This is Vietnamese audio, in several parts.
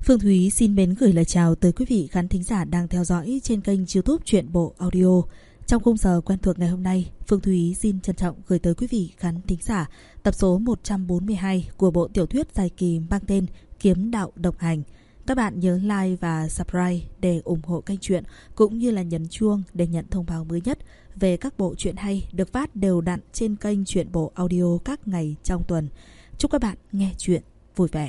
Phương Thúy xin mến gửi lời chào tới quý vị khán thính giả đang theo dõi trên kênh YouTube Truyện Bộ Audio. Trong khung giờ quen thuộc ngày hôm nay, Phương Thúy xin trân trọng gửi tới quý vị khán thính giả tập số 142 của bộ tiểu thuyết dài kỳ mang tên Kiếm Đạo Độc Hành. Các bạn nhớ like và subscribe để ủng hộ kênh truyện, cũng như là nhấn chuông để nhận thông báo mới nhất về các bộ truyện hay được phát đều đặn trên kênh Truyện Bộ Audio các ngày trong tuần. Chúc các bạn nghe truyện vui vẻ.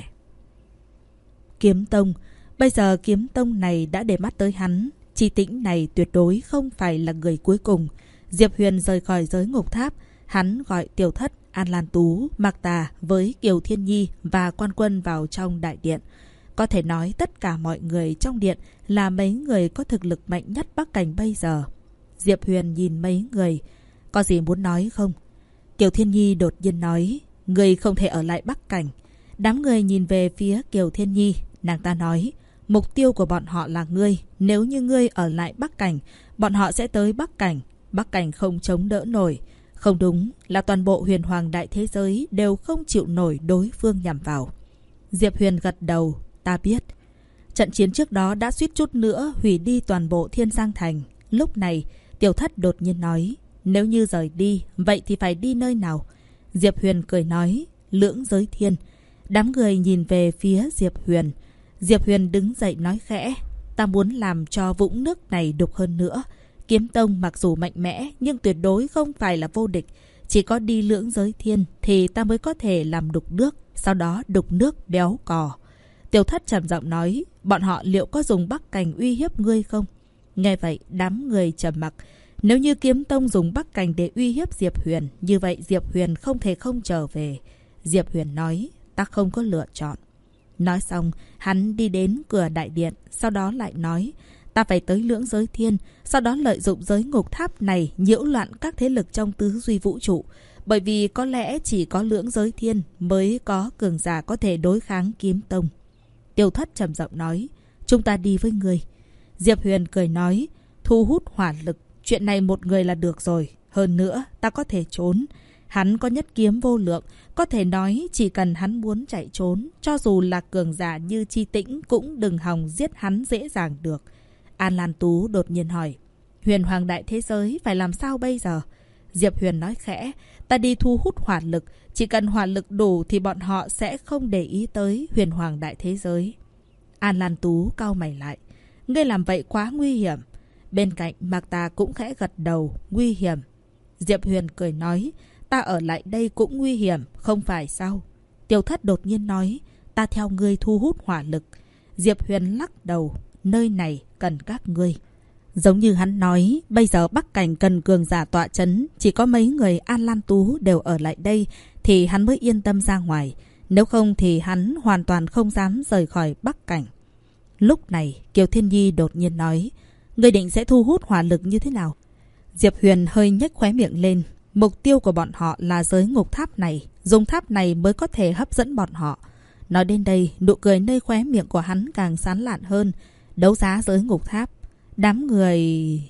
Kiếm Tông. Bây giờ Kiếm Tông này đã để mắt tới hắn. Chi Tĩnh này tuyệt đối không phải là người cuối cùng. Diệp Huyền rời khỏi giới ngục tháp. Hắn gọi Tiểu Thất, An Lan Tú, Mạc Tà với Kiều Thiên Nhi và Quan Quân vào trong đại điện. Có thể nói tất cả mọi người trong điện là mấy người có thực lực mạnh nhất Bắc Cảnh bây giờ. Diệp Huyền nhìn mấy người. Có gì muốn nói không? Kiều Thiên Nhi đột nhiên nói, người không thể ở lại Bắc Cảnh. Đám người nhìn về phía Kiều Thiên Nhi. Nàng ta nói, mục tiêu của bọn họ là ngươi. Nếu như ngươi ở lại Bắc Cảnh, bọn họ sẽ tới Bắc Cảnh. Bắc Cảnh không chống đỡ nổi. Không đúng, là toàn bộ huyền hoàng đại thế giới đều không chịu nổi đối phương nhằm vào. Diệp Huyền gật đầu, ta biết. Trận chiến trước đó đã suýt chút nữa hủy đi toàn bộ Thiên Giang Thành. Lúc này, Tiểu Thất đột nhiên nói, nếu như rời đi, vậy thì phải đi nơi nào? Diệp Huyền cười nói, Lưỡng Giới Thiên. Đám người nhìn về phía Diệp Huyền. Diệp Huyền đứng dậy nói khẽ, ta muốn làm cho vũng nước này đục hơn nữa. Kiếm Tông mặc dù mạnh mẽ nhưng tuyệt đối không phải là vô địch. Chỉ có đi Lưỡng Giới Thiên thì ta mới có thể làm đục nước, sau đó đục nước béo cò. Tiểu Thất trầm giọng nói, bọn họ liệu có dùng Bắc Cảnh uy hiếp ngươi không? Nghe vậy đám người trầm mặc. Nếu như Kiếm Tông dùng Bắc Cảnh để uy hiếp Diệp Huyền, như vậy Diệp Huyền không thể không trở về. Diệp Huyền nói, ta không có lựa chọn. Nói xong, hắn đi đến cửa đại điện, sau đó lại nói, ta phải tới Lưỡng Giới Thiên, sau đó lợi dụng giới ngục tháp này nhiễu loạn các thế lực trong tứ duy vũ trụ. Bởi vì có lẽ chỉ có Lưỡng Giới Thiên mới có cường giả có thể đối kháng Kiếm Tông. Tiểu Thất trầm giọng nói, chúng ta đi với người. Diệp Huyền cười nói, thu hút hỏa lực, chuyện này một người là được rồi. Hơn nữa, ta có thể trốn. Hắn có nhất kiếm vô lượng, có thể nói chỉ cần hắn muốn chạy trốn, cho dù là cường giả như Chi Tĩnh cũng đừng hòng giết hắn dễ dàng được. An Lan Tú đột nhiên hỏi, huyền hoàng đại thế giới phải làm sao bây giờ? Diệp Huyền nói khẽ, ta đi thu hút hỏa lực, chỉ cần hỏa lực đủ thì bọn họ sẽ không để ý tới huyền hoàng đại thế giới. An Lan Tú cau mày lại, ngươi làm vậy quá nguy hiểm. Bên cạnh Mạc Tà cũng khẽ gật đầu, nguy hiểm. Diệp Huyền cười nói, ta ở lại đây cũng nguy hiểm, không phải sao? Tiểu Thất đột nhiên nói, ta theo ngươi thu hút hỏa lực. Diệp Huyền lắc đầu, nơi này cần các ngươi. Giống như hắn nói, bây giờ Bắc Cảnh cần cường giả tọa chấn, chỉ có mấy người An Lan Tú đều ở lại đây thì hắn mới yên tâm ra ngoài. Nếu không thì hắn hoàn toàn không dám rời khỏi Bắc Cảnh. Lúc này, Kiều Thiên Nhi đột nhiên nói, ngươi định sẽ thu hút hỏa lực như thế nào? Diệp Huyền hơi nhếch khóe miệng lên. Mục tiêu của bọn họ là giới ngục tháp này, dùng tháp này mới có thể hấp dẫn bọn họ. Nói đến đây, nụ cười nơi khóe miệng của hắn càng sán lạn hơn. Đấu giá giới ngục tháp. Đám người...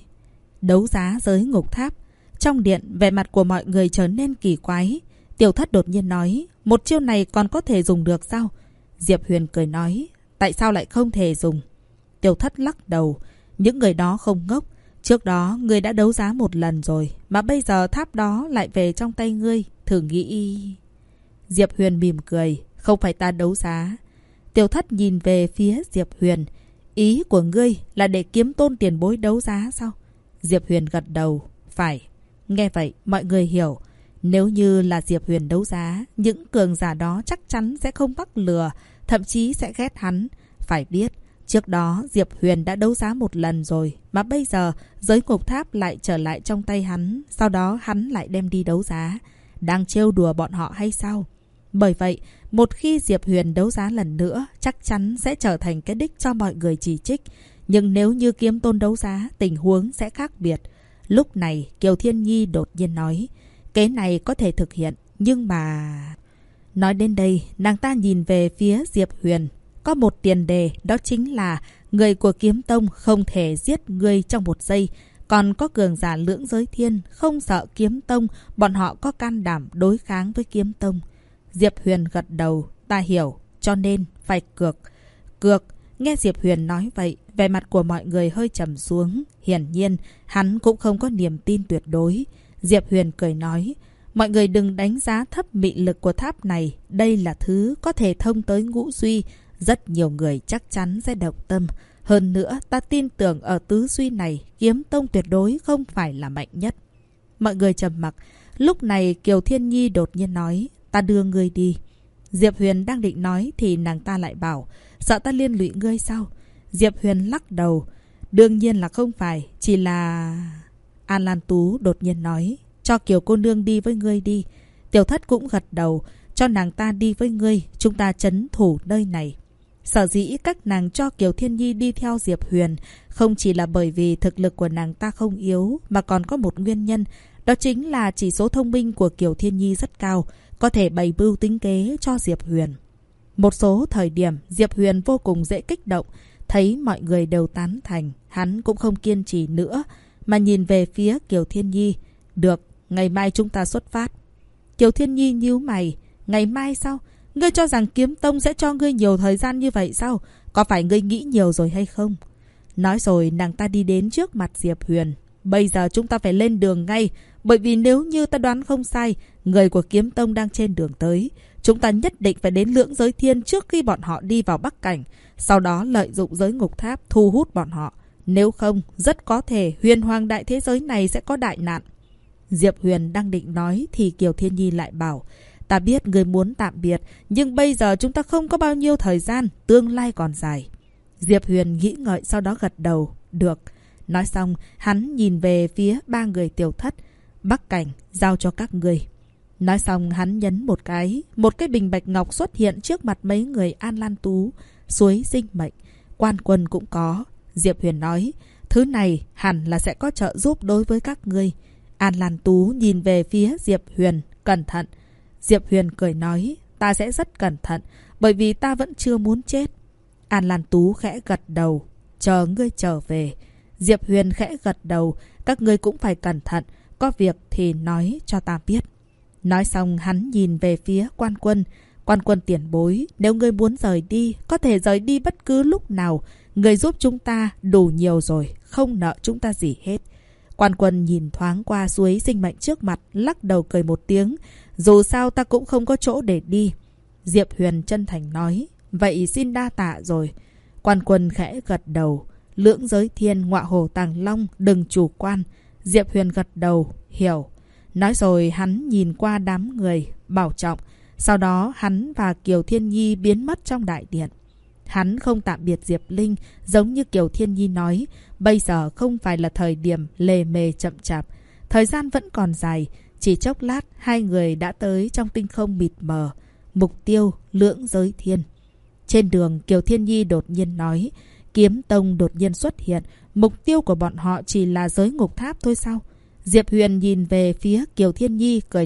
Đấu giá giới ngục tháp. Trong điện, vẻ mặt của mọi người trở nên kỳ quái. Tiểu Thất đột nhiên nói, một chiêu này còn có thể dùng được sao? Diệp Huyền cười nói, tại sao lại không thể dùng? Tiểu Thất lắc đầu, những người đó không ngốc. Trước đó ngươi đã đấu giá một lần rồi, mà bây giờ tháp đó lại về trong tay ngươi, thử nghĩ... Diệp Huyền mỉm cười, không phải ta đấu giá. Tiểu Thất nhìn về phía Diệp Huyền, ý của ngươi là để Kiếm Tôn tiền bối đấu giá sao? Diệp Huyền gật đầu, phải. Nghe vậy mọi người hiểu, nếu như là Diệp Huyền đấu giá, những cường giả đó chắc chắn sẽ không mắc lừa, thậm chí sẽ ghét hắn. Phải biết, trước đó Diệp Huyền đã đấu giá một lần rồi, mà bây giờ giới ngục tháp lại trở lại trong tay hắn, sau đó hắn lại đem đi đấu giá. Đang trêu đùa bọn họ hay sao? Bởi vậy, một khi Diệp Huyền đấu giá lần nữa, chắc chắn sẽ trở thành cái đích cho mọi người chỉ trích. Nhưng nếu như Kiếm Tôn đấu giá, tình huống sẽ khác biệt. Lúc này, Kiều Thiên Nhi đột nhiên nói, cái này có thể thực hiện, nhưng mà... Nói đến đây, nàng ta nhìn về phía Diệp Huyền. Có một tiền đề, đó chính là người của Kiếm Tông không thể giết ngươi trong một giây. Còn có cường giả Lưỡng Giới Thiên, không sợ Kiếm Tông, bọn họ có can đảm đối kháng với Kiếm Tông. Diệp Huyền gật đầu, ta hiểu, cho nên phải cược. Cược, Nghe Diệp Huyền nói vậy, vẻ mặt của mọi người hơi trầm xuống. Hiển nhiên, hắn cũng không có niềm tin tuyệt đối. Diệp Huyền cười nói, mọi người đừng đánh giá thấp mị lực của tháp này. Đây là thứ có thể thông tới ngũ duy. Rất nhiều người chắc chắn sẽ động tâm. Hơn nữa, ta tin tưởng ở tứ duy này, Kiếm Tông tuyệt đối không phải là mạnh nhất. Mọi người trầm mặc. Lúc này Kiều Thiên Nhi đột nhiên nói, ta đưa ngươi đi. Diệp Huyền đang định nói thì nàng ta lại bảo, sợ ta liên lụy ngươi sao? Diệp Huyền lắc đầu, đương nhiên là không phải, chỉ là... An Lan Tú đột nhiên nói, cho Kiều cô nương đi với ngươi đi. Tiểu Thất cũng gật đầu, cho nàng ta đi với ngươi, chúng ta trấn thủ nơi này. Sở dĩ các nàng cho Kiều Thiên Nhi đi theo Diệp Huyền không chỉ là bởi vì thực lực của nàng ta không yếu, mà còn có một nguyên nhân, đó chính là chỉ số thông minh của Kiều Thiên Nhi rất cao, có thể bày mưu tính kế cho Diệp Huyền. Một số thời điểm Diệp Huyền vô cùng dễ kích động, thấy mọi người đều tán thành, hắn cũng không kiên trì nữa, mà nhìn về phía Kiều Thiên Nhi. Được, ngày mai chúng ta xuất phát. Kiều Thiên Nhi nhíu mày, ngày mai sao? Ngươi cho rằng Kiếm Tông sẽ cho ngươi nhiều thời gian như vậy sao? Có phải ngươi nghĩ nhiều rồi hay không? Nói rồi nàng ta đi đến trước mặt Diệp Huyền. Bây giờ chúng ta phải lên đường ngay, bởi vì nếu như ta đoán không sai, người của Kiếm Tông đang trên đường tới. Chúng ta nhất định phải đến Lưỡng Giới Thiên trước khi bọn họ đi vào Bắc Cảnh, sau đó lợi dụng giới ngục tháp thu hút bọn họ. Nếu không, rất có thể huyền hoàng đại thế giới này sẽ có đại nạn. Diệp Huyền đang định nói thì Kiều Thiên Nhi lại bảo, ta biết người muốn tạm biệt, nhưng bây giờ chúng ta không có bao nhiêu thời gian, tương lai còn dài. Diệp Huyền nghĩ ngợi sau đó gật đầu, được. Nói xong, hắn nhìn về phía ba người Tiểu Thất, Bắc Cảnh, giao cho các người. Nói xong, hắn nhấn một cái bình bạch ngọc xuất hiện trước mặt mấy người An Lan Tú, suối sinh mệnh, Quan Quân cũng có. Diệp Huyền nói, thứ này hẳn là sẽ có trợ giúp đối với các ngươi. An Lan Tú nhìn về phía Diệp Huyền, cẩn thận. Diệp Huyền cười nói, ta sẽ rất cẩn thận, bởi vì ta vẫn chưa muốn chết. An Lan Tú khẽ gật đầu, chờ ngươi trở về. Diệp Huyền khẽ gật đầu, các ngươi cũng phải cẩn thận, có việc thì nói cho ta biết. Nói xong hắn nhìn về phía Quan Quân. Quan Quân tiền bối, nếu ngươi muốn rời đi, có thể rời đi bất cứ lúc nào. Ngươi giúp chúng ta đủ nhiều rồi, không nợ chúng ta gì hết. Quan Quân nhìn thoáng qua suối sinh mệnh trước mặt, lắc đầu cười một tiếng. Dù sao ta cũng không có chỗ để đi. Diệp Huyền chân thành nói, vậy xin đa tạ rồi. Quan Quân khẽ gật đầu. Lưỡng Giới Thiên, Ngọa Hổ Tàng Long, đừng chủ quan. Diệp Huyền gật đầu, hiểu. Nói rồi hắn nhìn qua đám người, bảo trọng. Sau đó hắn và Kiều Thiên Nhi biến mất trong đại điện. Hắn không tạm biệt Diệp Linh, giống như Kiều Thiên Nhi nói, bây giờ không phải là thời điểm lề mề chậm chạp. Thời gian vẫn còn dài, chỉ chốc lát hai người đã tới trong tinh không mịt mờ. Mục tiêu Lưỡng Giới Thiên. Trên đường Kiều Thiên Nhi đột nhiên nói, Kiếm Tông đột nhiên xuất hiện, mục tiêu của bọn họ chỉ là giới ngục tháp thôi sao? Diệp Huyền nhìn về phía Kiều Thiên Nhi cười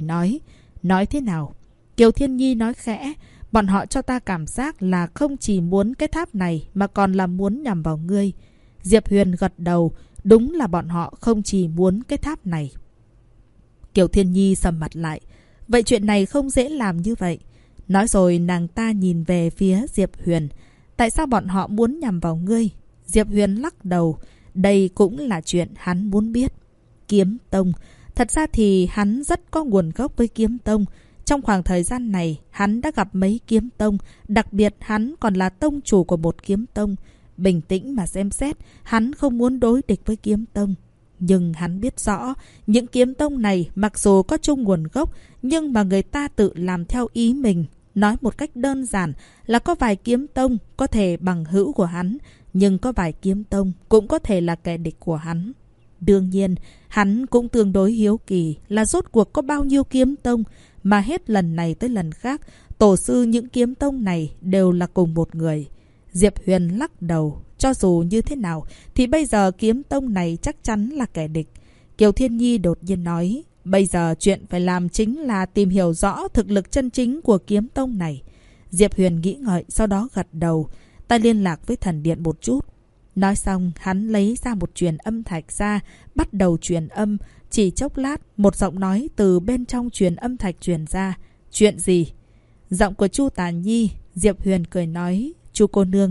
nói thế nào? Kiều Thiên Nhi nói khẽ, bọn họ cho ta cảm giác là không chỉ muốn cái tháp này mà còn là muốn nhằm vào ngươi. Diệp Huyền gật đầu, đúng là bọn họ không chỉ muốn cái tháp này. Kiều Thiên Nhi sầm mặt lại, vậy chuyện này không dễ làm như vậy. Nói rồi nàng ta nhìn về phía Diệp Huyền, tại sao bọn họ muốn nhằm vào ngươi? Diệp Huyền lắc đầu, đây cũng là chuyện hắn muốn biết. Kiếm Tông, thật ra thì hắn rất có nguồn gốc với Kiếm Tông. Trong khoảng thời gian này, hắn đã gặp mấy kiếm tông, đặc biệt hắn còn là tông chủ của một kiếm tông. Bình tĩnh mà xem xét, hắn không muốn đối địch với kiếm tông. Nhưng hắn biết rõ, những kiếm tông này mặc dù có chung nguồn gốc, nhưng mà người ta tự làm theo ý mình. Nói một cách đơn giản là có vài kiếm tông có thể bằng hữu của hắn, nhưng có vài kiếm tông cũng có thể là kẻ địch của hắn. Đương nhiên, hắn cũng tương đối hiếu kỳ là rốt cuộc có bao nhiêu kiếm tông, mà hết lần này tới lần khác, tổ sư những kiếm tông này đều là cùng một người. Diệp Huyền lắc đầu, cho dù như thế nào thì bây giờ kiếm tông này chắc chắn là kẻ địch. Kiều Thiên Nhi đột nhiên nói, bây giờ chuyện phải làm chính là tìm hiểu rõ thực lực chân chính của kiếm tông này. Diệp Huyền nghĩ ngợi, sau đó gật đầu, ta liên lạc với thần điện một chút. Nói xong, hắn lấy ra một truyền âm thạch ra, bắt đầu truyền âm. Chỉ chốc lát, một giọng nói từ bên trong truyền âm thạch truyền ra. Chuyện gì? Giọng của Chu Tà Nhi. Diệp Huyền cười nói, Chu cô nương,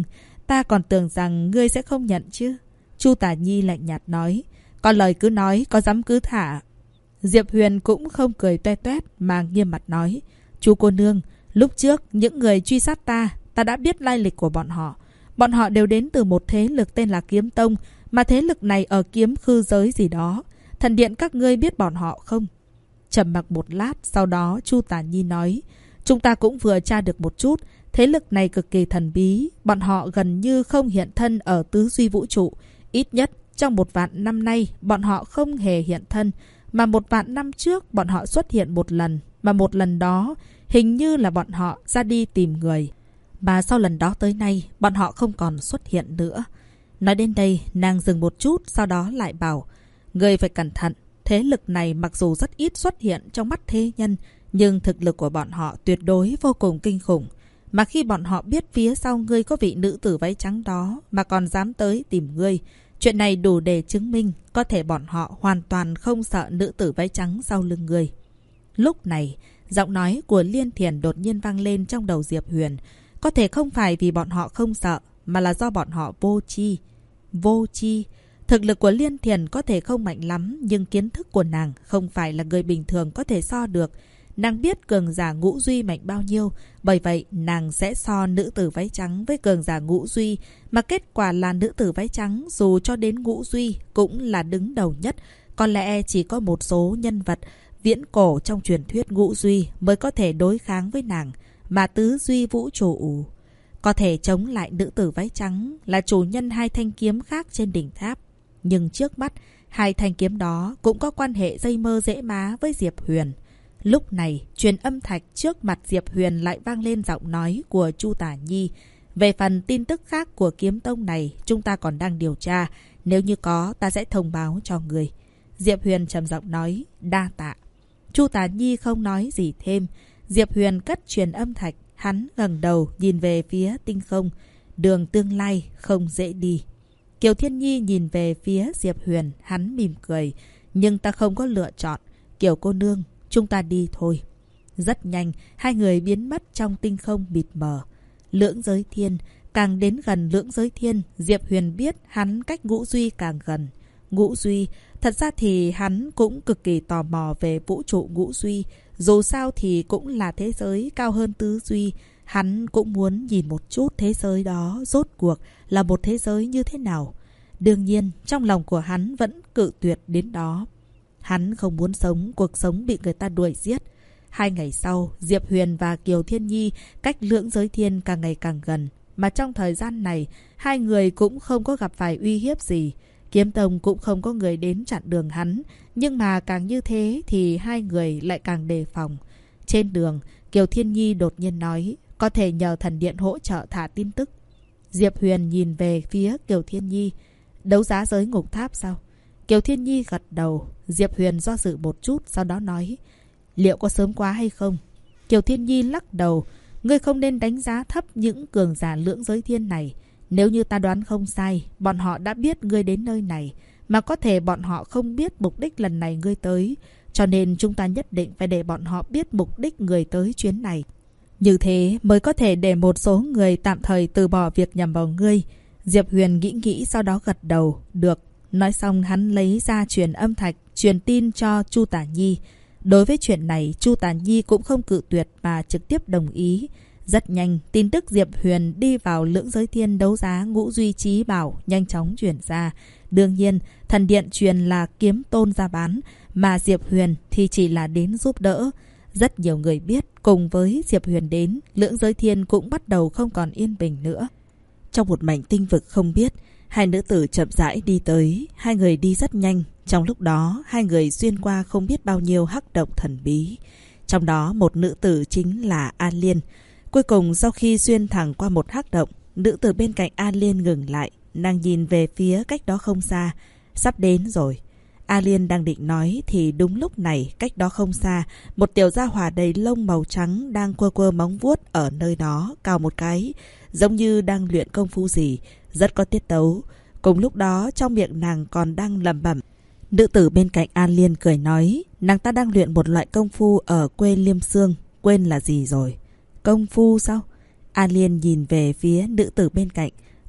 ta còn tưởng rằng ngươi sẽ không nhận chứ. Chu Tả Nhi lạnh nhạt nói. Có lời cứ nói, có dám cứ thả. Diệp Huyền cũng không cười toe toét mà nghiêm mặt nói. Chú cô nương, lúc trước những người truy sát ta đã biết lai lịch của bọn họ. Bọn họ đều đến từ một thế lực tên là Kiếm Tông, mà thế lực này ở kiếm khư giới gì đó. Thần điện các ngươi biết bọn họ không? Trầm mặc một lát, sau đó Chu Tả Nhi nói. Chúng ta cũng vừa tra được một chút. Thế lực này cực kỳ thần bí. Bọn họ gần như không hiện thân ở tứ duy vũ trụ. Ít nhất trong 1.000 năm nay bọn họ không hề hiện thân. Mà 1.000 năm trước bọn họ xuất hiện một lần. Mà một lần đó hình như là bọn họ ra đi tìm người. Mà sau lần đó tới nay bọn họ không còn xuất hiện nữa. Nói đến đây nàng dừng một chút, sau đó lại bảo. Người phải cẩn thận. Thế lực này mặc dù rất ít xuất hiện trong mắt thế nhân, nhưng thực lực của bọn họ tuyệt đối vô cùng kinh khủng. Mà khi bọn họ biết phía sau ngươi có vị nữ tử váy trắng đó mà còn dám tới tìm ngươi, chuyện này đủ để chứng minh có thể bọn họ hoàn toàn không sợ nữ tử váy trắng sau lưng ngươi. Lúc này, giọng nói của Liên Thiền đột nhiên vang lên trong đầu Diệp Huyền. Có thể không phải vì bọn họ không sợ, mà là do bọn họ vô tri. Vô tri. Thực lực của Liên Thiền có thể không mạnh lắm, nhưng kiến thức của nàng không phải là người bình thường có thể so được. Nàng biết cường giả ngũ duy mạnh bao nhiêu, bởi vậy nàng sẽ so nữ tử váy trắng với cường giả ngũ duy, mà kết quả là nữ tử váy trắng dù cho đến ngũ duy cũng là đứng đầu nhất. Có lẽ chỉ có một số nhân vật viễn cổ trong truyền thuyết ngũ duy mới có thể đối kháng với nàng, mà tứ duy vũ trụ có thể chống lại nữ tử váy trắng là chủ nhân hai thanh kiếm khác trên đỉnh tháp. Nhưng trước mắt, hai thanh kiếm đó cũng có quan hệ dây mơ dễ má với Diệp Huyền. Lúc này, truyền âm thạch trước mặt Diệp Huyền lại vang lên giọng nói của Chu Tả Nhi. Về phần tin tức khác của kiếm tông này, chúng ta còn đang điều tra. Nếu như có, ta sẽ thông báo cho người. Diệp Huyền trầm giọng nói, đa tạ. Chu Tả Nhi không nói gì thêm. Diệp Huyền cất truyền âm thạch, hắn ngẩng đầu nhìn về phía tinh không. Đường tương lai không dễ đi. Kiều Thiên Nhi nhìn về phía Diệp Huyền, hắn mỉm cười. Nhưng ta không có lựa chọn. Kiều cô nương, chúng ta đi thôi. Rất nhanh, hai người biến mất trong tinh không mịt mờ. Lưỡng giới thiên, càng đến gần lưỡng giới thiên, Diệp Huyền biết hắn cách ngũ duy càng gần. Ngũ duy, thật ra thì hắn cũng cực kỳ tò mò về vũ trụ ngũ duy. Dù sao thì cũng là thế giới cao hơn tứ duy. Hắn cũng muốn nhìn một chút thế giới đó rốt cuộc là một thế giới như thế nào. Đương nhiên, trong lòng của hắn vẫn cự tuyệt đến đó. Hắn không muốn sống cuộc sống bị người ta đuổi giết. 2 ngày sau, Diệp Huyền và Kiều Thiên Nhi cách lưỡng giới thiên càng ngày càng gần. Mà trong thời gian này, hai người cũng không có gặp phải uy hiếp gì. Kiếm Tông cũng không có người đến chặn đường hắn. Nhưng mà càng như thế thì hai người lại càng đề phòng. Trên đường, Kiều Thiên Nhi đột nhiên nói, có thể nhờ thần điện hỗ trợ thả tin tức. Diệp Huyền nhìn về phía Kiều Thiên Nhi. Đấu giá giới ngục tháp sao? Kiều Thiên Nhi gật đầu. Diệp Huyền do dự một chút, sau đó nói, liệu có sớm quá hay không? Kiều Thiên Nhi lắc đầu. Ngươi không nên đánh giá thấp những cường giả lưỡng giới thiên này. Nếu như ta đoán không sai, bọn họ đã biết ngươi đến nơi này. Mà có thể bọn họ không biết mục đích lần này ngươi tới. Cho nên chúng ta nhất định phải để bọn họ biết mục đích người tới chuyến này. Như thế mới có thể để một số người tạm thời từ bỏ việc nhằm vào ngươi. Diệp Huyền nghĩ nghĩ sau đó gật đầu. Được. Nói xong hắn lấy ra truyền âm thạch, truyền tin cho Chu Tả Nhi. Đối với chuyện này, Chu Tả Nhi cũng không cự tuyệt mà trực tiếp đồng ý. Rất nhanh, tin tức Diệp Huyền đi vào lưỡng giới thiên đấu giá ngũ duy trí bảo nhanh chóng chuyển ra. Đương nhiên, thần điện truyền là kiếm tôn ra bán, mà Diệp Huyền thì chỉ là đến giúp đỡ. Rất nhiều người biết, cùng với Diệp Huyền đến, lưỡng giới thiên cũng bắt đầu không còn yên bình nữa. Trong một mảnh tinh vực không biết, hai nữ tử chậm rãi đi tới. Hai người đi rất nhanh. Trong lúc đó, hai người xuyên qua không biết bao nhiêu hắc động thần bí. Trong đó, một nữ tử chính là An Liên. Cuối cùng, sau khi xuyên thẳng qua một hắc động, nữ tử bên cạnh An Liên ngừng lại. Nàng nhìn về phía cách đó không xa. Sắp đến rồi. An Liên đang định nói thì đúng lúc này, cách đó không xa, một tiểu gia hỏa đầy lông màu trắng đang quơ quơ móng vuốt ở nơi đó, cào một cái, giống như đang luyện công phu gì, rất có tiết tấu. Cùng lúc đó, trong miệng nàng còn đang lẩm bẩm. Nữ tử bên cạnh An Liên cười nói, nàng ta đang luyện một loại công phu ở quê Liêm Sương, quên là gì rồi. Công phu sao? An Liên nhìn về phía nữ tử bên cạnh.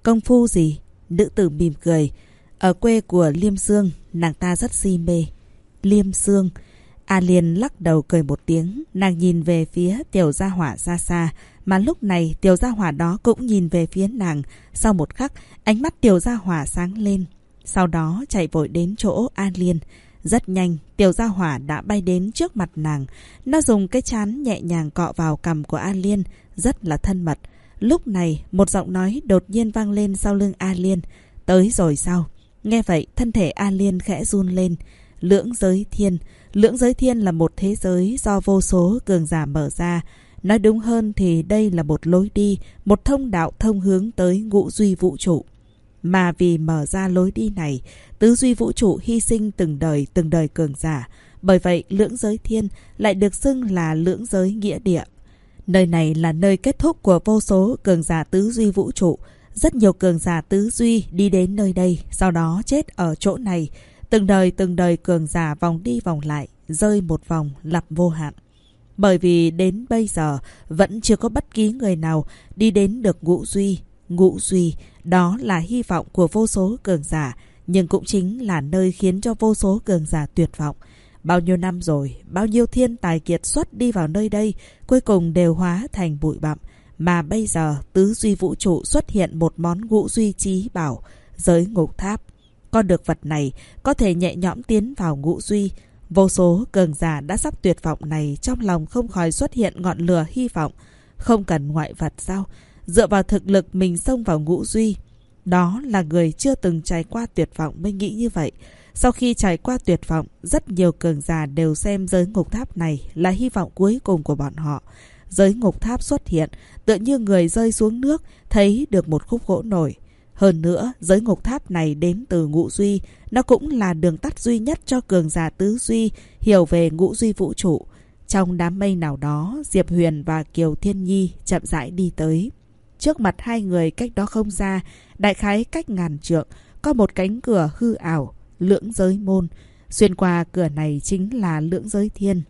Công phu gì? Nữ tử mỉm cười. Ở quê của Liêm Sương, nàng ta rất si mê. Liêm Sương. A Liên lắc đầu cười một tiếng. Nàng nhìn về phía Tiểu Gia Hỏa xa xa. Mà lúc này Tiểu Gia Hỏa đó cũng nhìn về phía nàng. Sau một khắc, ánh mắt Tiểu Gia Hỏa sáng lên. Sau đó chạy vội đến chỗ A Liên. Rất nhanh, Tiểu Gia Hỏa đã bay đến trước mặt nàng. Nó dùng cái trán nhẹ nhàng cọ vào cằm của A Liên, rất là thân mật. Lúc này, một giọng nói đột nhiên vang lên sau lưng A Liên. Tới rồi sao? Nghe vậy, thân thể A Liên khẽ run lên. Lưỡng giới thiên. Lưỡng giới thiên là một thế giới do vô số cường giả mở ra. Nói đúng hơn thì đây là một lối đi, một thông đạo thông hướng tới ngũ duy vũ trụ. Mà vì mở ra lối đi này, tứ duy vũ trụ hy sinh từng đời cường giả. Bởi vậy, lưỡng giới thiên lại được xưng là lưỡng giới nghĩa địa. Nơi này là nơi kết thúc của vô số cường giả tứ duy vũ trụ. Rất nhiều cường giả tứ duy đi đến nơi đây, sau đó chết ở chỗ này. Từng đời cường giả vòng đi vòng lại, rơi một vòng lặp vô hạn. Bởi vì đến bây giờ vẫn chưa có bất kỳ người nào đi đến được ngũ duy. Ngũ duy, đó là hy vọng của vô số cường giả, nhưng cũng chính là nơi khiến cho vô số cường giả tuyệt vọng. Bao nhiêu năm rồi, bao nhiêu thiên tài kiệt xuất đi vào nơi đây, cuối cùng đều hóa thành bụi bặm. Mà bây giờ, tứ duy vũ trụ xuất hiện một món ngũ duy chí bảo, giới ngục tháp. Có được vật này, có thể nhẹ nhõm tiến vào ngũ duy. Vô số cường giả đã sắp tuyệt vọng này, trong lòng không khỏi xuất hiện ngọn lửa hy vọng. Không cần ngoại vật sao? Dựa vào thực lực mình xông vào ngũ duy. Đó là người chưa từng trải qua tuyệt vọng mới nghĩ như vậy. Sau khi trải qua tuyệt vọng, rất nhiều cường giả đều xem giới ngục tháp này là hy vọng cuối cùng của bọn họ. Giới ngục tháp xuất hiện, tựa như người rơi xuống nước, thấy được một khúc gỗ nổi. Hơn nữa, giới ngục tháp này đến từ ngũ duy, nó cũng là đường tắt duy nhất cho cường giả tứ duy hiểu về ngũ duy vũ trụ. Trong đám mây nào đó, Diệp Huyền và Kiều Thiên Nhi chậm rãi đi tới. Trước mặt hai người cách đó không xa, đại khái cách ngàn trượng, có một cánh cửa hư ảo, lưỡng giới môn. Xuyên qua cửa này chính là lưỡng giới thiên.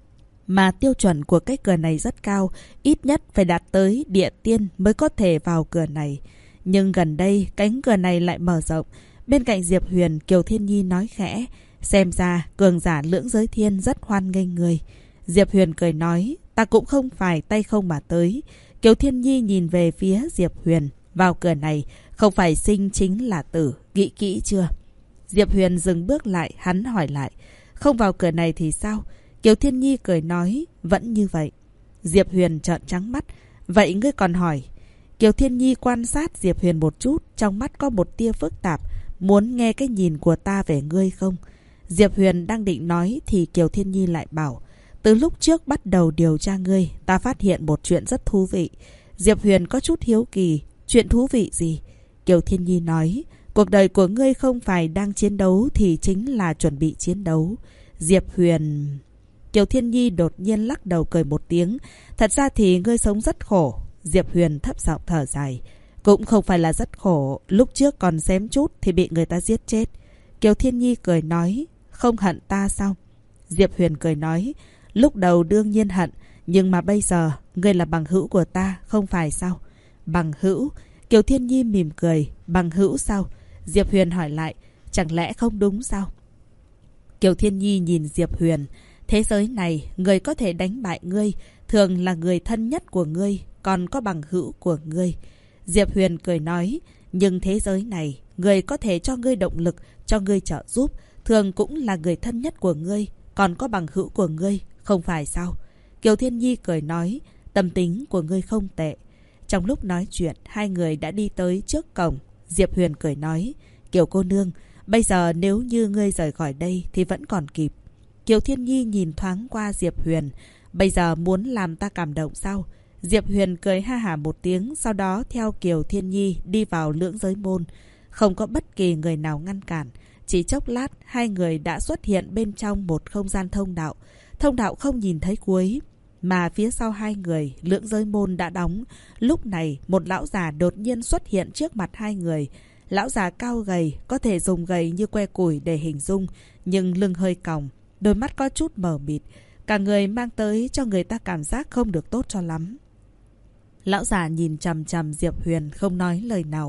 Mà tiêu chuẩn của cái cửa này rất cao, ít nhất phải đạt tới địa tiên mới có thể vào cửa này. Nhưng gần đây, cánh cửa này lại mở rộng. Bên cạnh Diệp Huyền, Kiều Thiên Nhi nói khẽ, xem ra cường giả lưỡng giới thiên rất hoan nghênh người. Diệp Huyền cười nói, ta cũng không phải tay không mà tới. Kiều Thiên Nhi nhìn về phía Diệp Huyền, vào cửa này không phải sinh chính là tử, nghĩ kỹ chưa? Diệp Huyền dừng bước lại, hắn hỏi lại, không vào cửa này thì sao? Kiều Thiên Nhi cười nói, vẫn như vậy. Diệp Huyền trợn trắng mắt, vậy ngươi còn hỏi? Kiều Thiên Nhi quan sát Diệp Huyền một chút, trong mắt có một tia phức tạp, muốn nghe cái nhìn của ta về ngươi không? Diệp Huyền đang định nói thì Kiều Thiên Nhi lại bảo, từ lúc trước bắt đầu điều tra ngươi, ta phát hiện một chuyện rất thú vị. Diệp Huyền có chút hiếu kỳ, chuyện thú vị gì? Kiều Thiên Nhi nói, cuộc đời của ngươi không phải đang chiến đấu thì chính là chuẩn bị chiến đấu. Diệp Huyền... Kiều Thiên Nhi đột nhiên lắc đầu cười một tiếng, thật ra thì ngươi sống rất khổ. Diệp Huyền thấp giọng thở dài, cũng không phải là rất khổ, lúc trước còn xém chút thì bị người ta giết chết. Kiều Thiên Nhi cười nói, không hận ta sao? Diệp Huyền cười nói, lúc đầu đương nhiên hận, nhưng mà bây giờ ngươi là bằng hữu của ta, không phải sao? Bằng hữu? Kiều Thiên Nhi mỉm cười, bằng hữu sao? Diệp Huyền hỏi lại, chẳng lẽ không đúng sao? Kiều Thiên Nhi nhìn Diệp Huyền, thế giới này người có thể đánh bại ngươi thường là người thân nhất của ngươi, còn có bằng hữu của ngươi. Diệp Huyền cười nói, nhưng thế giới này người có thể cho ngươi động lực, cho ngươi trợ giúp, thường cũng là người thân nhất của ngươi, còn có bằng hữu của ngươi, không phải sao? Kiều Thiên Nhi cười nói, tâm tính của ngươi không tệ. Trong lúc nói chuyện, hai người đã đi tới trước cổng. Diệp Huyền cười nói, Kiều cô nương, bây giờ nếu như ngươi rời khỏi đây thì vẫn còn kịp. Kiều Thiên Nhi nhìn thoáng qua Diệp Huyền, bây giờ muốn làm ta cảm động sao? Diệp Huyền cười ha hả một tiếng, sau đó theo Kiều Thiên Nhi đi vào lưỡng giới môn. Không có bất kỳ người nào ngăn cản. Chỉ chốc lát, hai người đã xuất hiện bên trong một không gian thông đạo. Thông đạo không nhìn thấy cuối. Mà phía sau hai người, lưỡng giới môn đã đóng. Lúc này, một lão già đột nhiên xuất hiện trước mặt hai người. Lão già cao gầy, có thể dùng gầy như que củi để hình dung, nhưng lưng hơi còng, đôi mắt có chút mờ mịt. Cả người mang tới cho người ta cảm giác không được tốt cho lắm. Lão già nhìn chằm chằm Diệp Huyền không nói lời nào.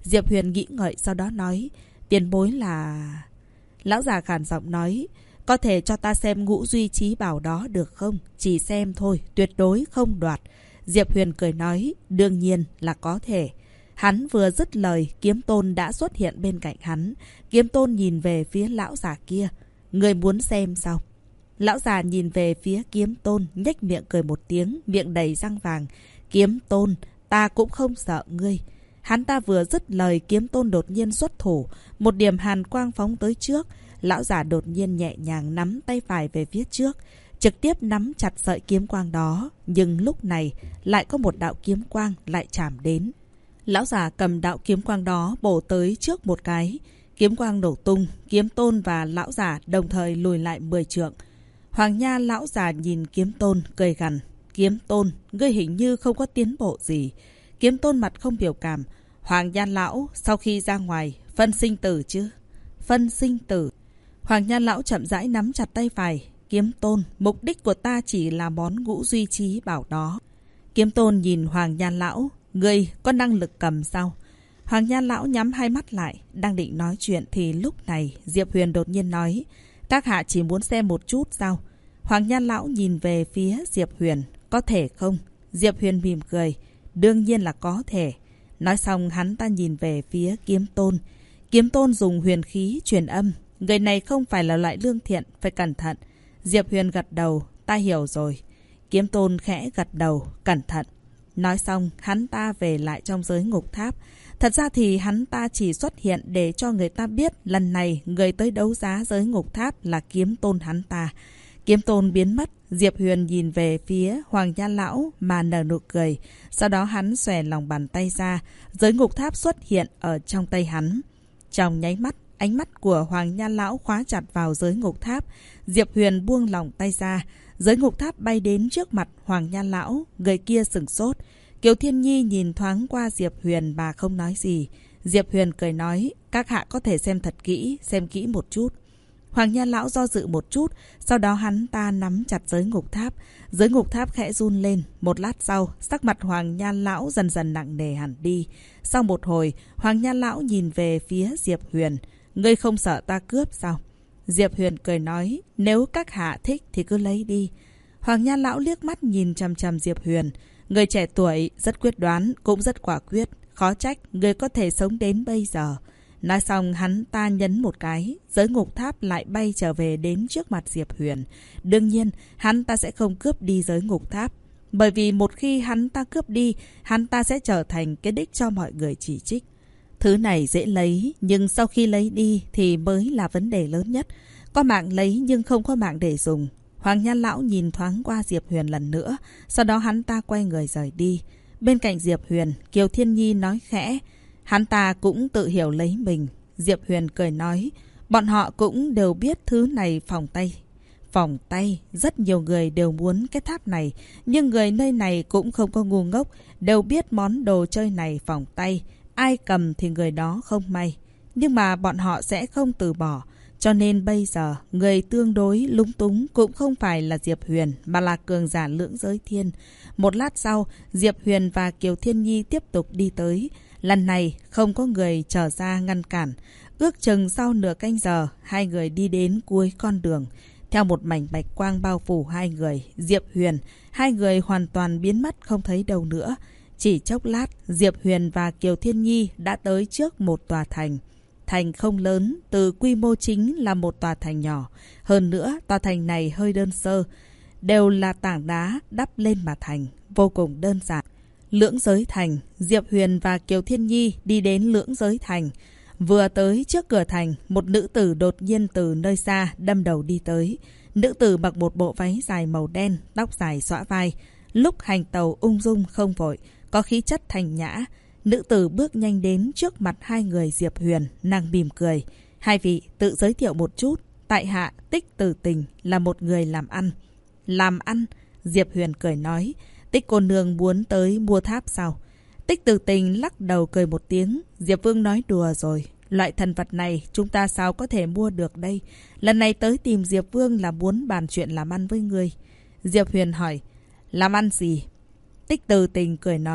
Diệp Huyền nghĩ ngợi sau đó nói, tiền bối là... Lão già khàn giọng nói, có thể cho ta xem ngũ duy trí bảo đó được không? Chỉ xem thôi, tuyệt đối không đoạt. Diệp Huyền cười nói, đương nhiên là có thể. Hắn vừa dứt lời, Kiếm Tôn đã xuất hiện bên cạnh hắn. Kiếm Tôn nhìn về phía lão già kia. Người muốn xem sao? Lão già nhìn về phía Kiếm Tôn, nhếch miệng cười một tiếng, miệng đầy răng vàng. Kiếm Tôn, ta cũng không sợ ngươi. Hắn ta vừa dứt lời, Kiếm Tôn đột nhiên xuất thủ. Một điểm hàn quang phóng tới trước. Lão già đột nhiên nhẹ nhàng nắm tay phải về phía trước, trực tiếp nắm chặt sợi kiếm quang đó. Nhưng lúc này, lại có một đạo kiếm quang lại chạm đến. Lão già cầm đạo kiếm quang đó bổ tới trước một cái. Kiếm quang nổ tung, Kiếm Tôn và lão già đồng thời lùi lại 10 trượng. Hoàng Nha lão già nhìn Kiếm Tôn cười gằn. Kiếm Tôn, ngươi hình như không có tiến bộ gì. Kiếm Tôn mặt không biểu cảm. Hoàng Nha lão, sau khi ra ngoài, phân sinh tử chứ? Phân sinh tử. Hoàng Nha lão chậm rãi nắm chặt tay phải. Kiếm Tôn, mục đích của ta chỉ là món ngũ duy trí bảo đó. Kiếm Tôn nhìn Hoàng Nha lão. Ngươi có năng lực cầm sao? Hoàng Nha lão nhắm hai mắt lại, đang định nói chuyện thì lúc này Diệp Huyền đột nhiên nói, các hạ chỉ muốn xem một chút sao? Hoàng Nha lão nhìn về phía Diệp Huyền, có thể không? Diệp Huyền mỉm cười, đương nhiên là có thể. Nói xong hắn ta nhìn về phía Kiếm Tôn. Kiếm Tôn dùng huyền khí truyền âm, người này không phải là loại lương thiện, phải cẩn thận. Diệp Huyền gật đầu, ta hiểu rồi. Kiếm Tôn khẽ gật đầu, cẩn thận. Nói xong, hắn ta về lại trong giới ngục tháp. Thật ra thì hắn ta chỉ xuất hiện để cho người ta biết lần này người tới đấu giá giới ngục tháp là Kiếm Tôn hắn ta. Kiếm Tôn biến mất, Diệp Huyền nhìn về phía Hoàng Nha lão mà nở nụ cười. Sau đó hắn xòe lòng bàn tay ra, giới ngục tháp xuất hiện ở trong tay hắn. Trong nháy mắt, ánh mắt của Hoàng Nha lão khóa chặt vào giới ngục tháp. Diệp Huyền buông lòng tay ra, giới ngục tháp bay đến trước mặt Hoàng Nha lão, người kia sửng sốt. Kiều Thiên Nhi nhìn thoáng qua Diệp Huyền mà không nói gì. Diệp Huyền cười nói, các hạ có thể xem thật kỹ, xem kỹ một chút. Hoàng Nha lão do dự một chút, sau đó hắn ta nắm chặt giới ngục tháp. Giới ngục tháp khẽ run lên, một lát sau, sắc mặt Hoàng Nha lão dần dần nặng nề hẳn đi. Sau một hồi, Hoàng Nha lão nhìn về phía Diệp Huyền, ngươi không sợ ta cướp sao? Diệp Huyền cười nói, nếu các hạ thích thì cứ lấy đi. Hoàng Nha lão liếc mắt nhìn chằm chằm Diệp Huyền. Người trẻ tuổi, rất quyết đoán, cũng rất quả quyết. Khó trách, người có thể sống đến bây giờ. Nói xong hắn ta nhấn một cái, giới ngục tháp lại bay trở về đến trước mặt Diệp Huyền. Đương nhiên, hắn ta sẽ không cướp đi giới ngục tháp. Bởi vì một khi hắn ta cướp đi, hắn ta sẽ trở thành cái đích cho mọi người chỉ trích. Thứ này dễ lấy, nhưng sau khi lấy đi thì mới là vấn đề lớn nhất. Có mạng lấy nhưng không có mạng để dùng. Hoàng Nha lão nhìn thoáng qua Diệp Huyền lần nữa, sau đó hắn ta quay người rời đi. Bên cạnh Diệp Huyền, Kiều Thiên Nhi nói khẽ, hắn ta cũng tự hiểu lấy mình. Diệp Huyền cười nói, bọn họ cũng đều biết thứ này phòng tay. Phòng tay, rất nhiều người đều muốn cái tháp này, nhưng người nơi này cũng không có ngu ngốc, đều biết món đồ chơi này phòng tay. Ai cầm thì người đó không may. Nhưng mà bọn họ sẽ không từ bỏ. Cho nên bây giờ, người tương đối lúng túng cũng không phải là Diệp Huyền, mà là cường giả lưỡng giới thiên. Một lát sau, Diệp Huyền và Kiều Thiên Nhi tiếp tục đi tới. Lần này, không có người trở ra ngăn cản. Ước chừng sau nửa canh giờ, hai người đi đến cuối con đường. Theo một mảnh bạch quang bao phủ hai người, Diệp Huyền, hai người hoàn toàn biến mất không thấy đâu nữa. Chỉ chốc lát, Diệp Huyền và Kiều Thiên Nhi đã tới trước một tòa thành. Thành không lớn, từ quy mô chính là một tòa thành nhỏ. Hơn nữa, tòa thành này hơi đơn sơ. Đều là tảng đá đắp lên mà thành, vô cùng đơn giản. Lưỡng giới thành, Diệp Huyền và Kiều Thiên Nhi đi đến lưỡng giới thành. Vừa tới trước cửa thành, một nữ tử đột nhiên từ nơi xa đâm đầu đi tới. Nữ tử mặc một bộ váy dài màu đen, tóc dài xõa vai. Lúc hành tàu ung dung không vội, có khí chất thanh nhã. Nữ tử bước nhanh đến trước mặt hai người Diệp Huyền, nàng mỉm cười. Hai vị tự giới thiệu một chút. Tại hạ Tích Tử Tình là một người làm ăn. Làm ăn? Diệp Huyền cười nói. Tích cô nương muốn tới mua tháp sao? Tích Tử Tình lắc đầu cười một tiếng. Diệp Vương nói đùa rồi. Loại thần vật này chúng ta sao có thể mua được đây? Lần này tới tìm Diệp Vương là muốn bàn chuyện làm ăn với người. Diệp Huyền hỏi. Làm ăn gì? Tích Tử Tình cười nói.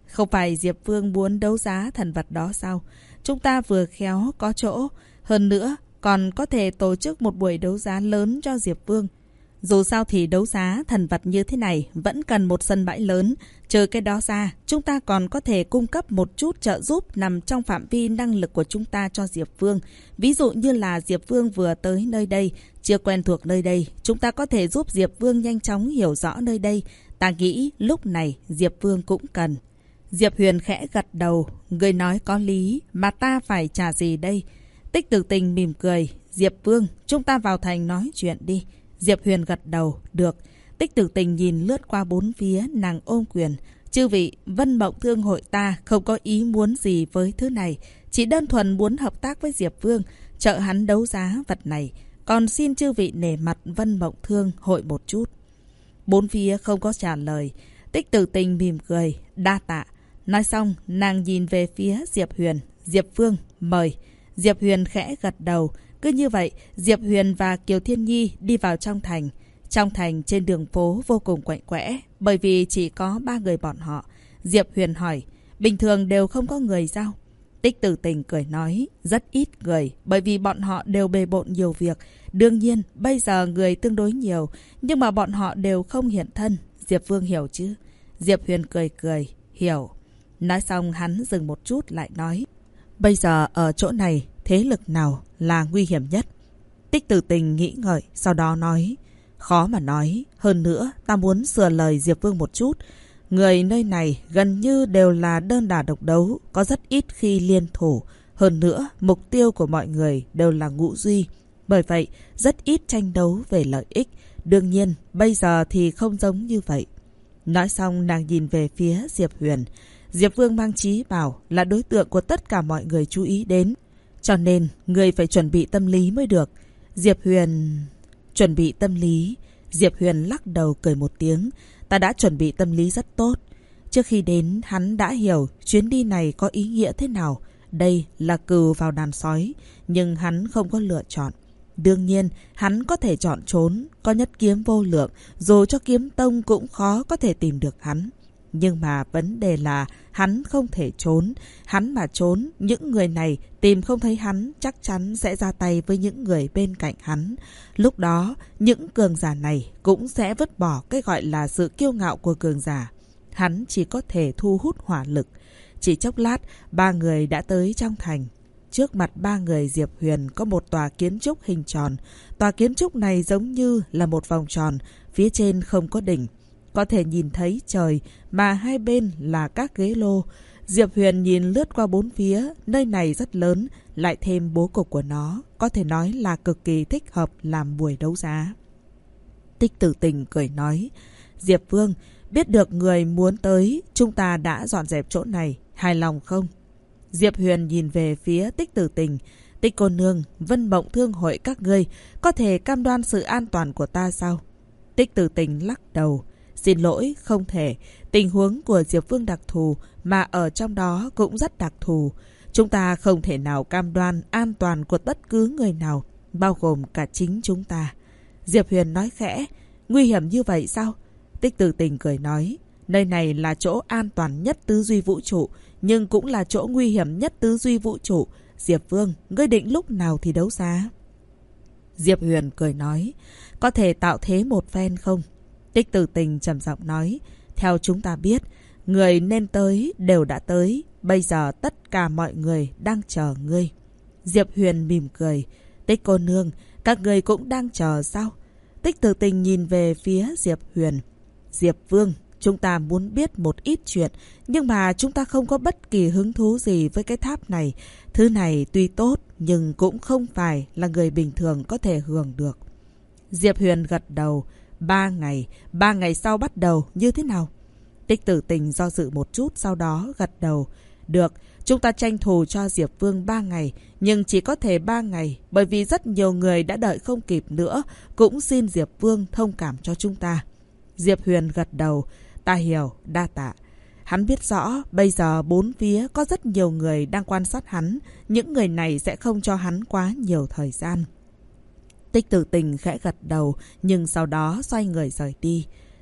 Không phải Diệp Vương muốn đấu giá thần vật đó sao? Chúng ta vừa khéo có chỗ. Hơn nữa, còn có thể tổ chức một buổi đấu giá lớn cho Diệp Vương. Dù sao thì đấu giá thần vật như thế này vẫn cần một sân bãi lớn. Trừ cái đó ra, chúng ta còn có thể cung cấp một chút trợ giúp nằm trong phạm vi năng lực của chúng ta cho Diệp Vương. Ví dụ như là Diệp Vương vừa tới nơi đây, chưa quen thuộc nơi đây. Chúng ta có thể giúp Diệp Vương nhanh chóng hiểu rõ nơi đây. Ta nghĩ lúc này Diệp Vương cũng cần. Diệp Huyền khẽ gật đầu. Người nói có lý, mà ta phải trả gì đây? Tích Tử Tình mỉm cười. Diệp Vương, chúng ta vào thành nói chuyện đi. Diệp Huyền gật đầu. Được. Tích Tử Tình nhìn lướt qua bốn phía, nàng ôm quyền. Chư vị, Vân Mộng Thương hội ta không có ý muốn gì với thứ này. Chỉ đơn thuần muốn hợp tác với Diệp Vương, trợ hắn đấu giá vật này. Còn xin chư vị nể mặt Vân Mộng Thương hội một chút. Bốn phía không có trả lời. Tích Tử Tình mỉm cười. Đa tạ. Nói xong, nàng nhìn về phía Diệp Huyền. Diệp Vương, mời. Diệp Huyền khẽ gật đầu. Cứ như vậy, Diệp Huyền và Kiều Thiên Nhi đi vào trong thành. Trong thành trên đường phố vô cùng quạnh quẽ, bởi vì chỉ có 3 người bọn họ. Diệp Huyền hỏi, bình thường đều không có người sao? Tích Tử Tình cười nói, rất ít người, bởi vì bọn họ đều bề bộn nhiều việc. Đương nhiên, bây giờ người tương đối nhiều, nhưng mà bọn họ đều không hiện thân. Diệp Vương hiểu chứ? Diệp Huyền cười cười, hiểu. Nói xong hắn dừng một chút lại nói, bây giờ ở chỗ này, thế lực nào là nguy hiểm nhất? Tích Tử Tình nghĩ ngợi, sau đó nói, khó mà nói. Hơn nữa, ta muốn sửa lời Diệp Vương một chút. Người nơi này gần như đều là đơn đả độc đấu, có rất ít khi liên thủ. Hơn nữa, mục tiêu của mọi người đều là ngũ duy. Bởi vậy, rất ít tranh đấu về lợi ích. Đương nhiên, bây giờ thì không giống như vậy. Nói xong, nàng nhìn về phía Diệp Huyền. Diệp Vương mang chí bảo là đối tượng của tất cả mọi người chú ý đến. Cho nên, người phải chuẩn bị tâm lý mới được. Diệp Huyền... Chuẩn bị tâm lý. Diệp Huyền lắc đầu cười một tiếng. Ta đã chuẩn bị tâm lý rất tốt. Trước khi đến, hắn đã hiểu chuyến đi này có ý nghĩa thế nào. Đây là cừu vào đàn sói, nhưng hắn không có lựa chọn. Đương nhiên, hắn có thể chọn trốn, có nhất kiếm vô lượng, dù cho kiếm tông cũng khó có thể tìm được hắn. Nhưng mà vấn đề là hắn không thể trốn. Hắn mà trốn, những người này tìm không thấy hắn chắc chắn sẽ ra tay với những người bên cạnh hắn. Lúc đó, những cường giả này cũng sẽ vứt bỏ cái gọi là sự kiêu ngạo của cường giả. Hắn chỉ có thể thu hút hỏa lực. Chỉ chốc lát, 3 người đã tới trong thành. Trước mặt 3 người Diệp Huyền có một tòa kiến trúc hình tròn. Tòa kiến trúc này giống như là một vòng tròn, phía trên không có đỉnh. Có thể nhìn thấy trời, mà hai bên là các ghế lô. Diệp Huyền nhìn lướt qua bốn phía, nơi này rất lớn, lại thêm bố cục của nó, có thể nói là cực kỳ thích hợp làm buổi đấu giá. Tích Tử Tình cười nói, Diệp Vương, biết được người muốn tới, chúng ta đã dọn dẹp chỗ này, hài lòng không? Diệp Huyền nhìn về phía Tích Tử Tình. Tích cô nương, Vân Mộng Thương hội các ngươi có thể cam đoan sự an toàn của ta sao? Tích Tử Tình lắc đầu. Xin lỗi, không thể. Tình huống của Diệp Vương đặc thù, mà ở trong đó cũng rất đặc thù. Chúng ta không thể nào cam đoan an toàn của bất cứ người nào, bao gồm cả chính chúng ta. Diệp Huyền nói khẽ, nguy hiểm như vậy sao? Tích Tử Tình cười nói, nơi này là chỗ an toàn nhất tứ duy vũ trụ, nhưng cũng là chỗ nguy hiểm nhất tứ duy vũ trụ. Diệp Vương, ngươi định lúc nào thì đấu giá? Diệp Huyền cười nói, có thể tạo thế một phen không? Tích Tử Tình trầm giọng nói, theo chúng ta biết, người nên tới đều đã tới, bây giờ tất cả mọi người đang chờ ngươi. Diệp Huyền mỉm cười, Tích cô nương, các người cũng đang chờ sao? Tích Tử Tình nhìn về phía Diệp Huyền. Diệp Vương, chúng ta muốn biết một ít chuyện, nhưng mà chúng ta không có bất kỳ hứng thú gì với cái tháp này. Thứ này tuy tốt, nhưng cũng không phải là người bình thường có thể hưởng được. Diệp Huyền gật đầu. 3 ngày sau bắt đầu như thế nào? Tích Tử Tình do dự một chút, sau đó gật đầu. Được, chúng ta tranh thủ cho Diệp Vương 3 ngày, nhưng chỉ có thể 3 ngày, bởi vì rất nhiều người đã đợi không kịp nữa, cũng xin Diệp Vương thông cảm cho chúng ta. Diệp Huyền gật đầu, ta hiểu, đa tạ. Hắn biết rõ, bây giờ bốn phía có rất nhiều người đang quan sát hắn, những người này sẽ không cho hắn quá nhiều thời gian. Tích Tử Tình khẽ gật đầu, nhưng sau đó xoay người rời đi.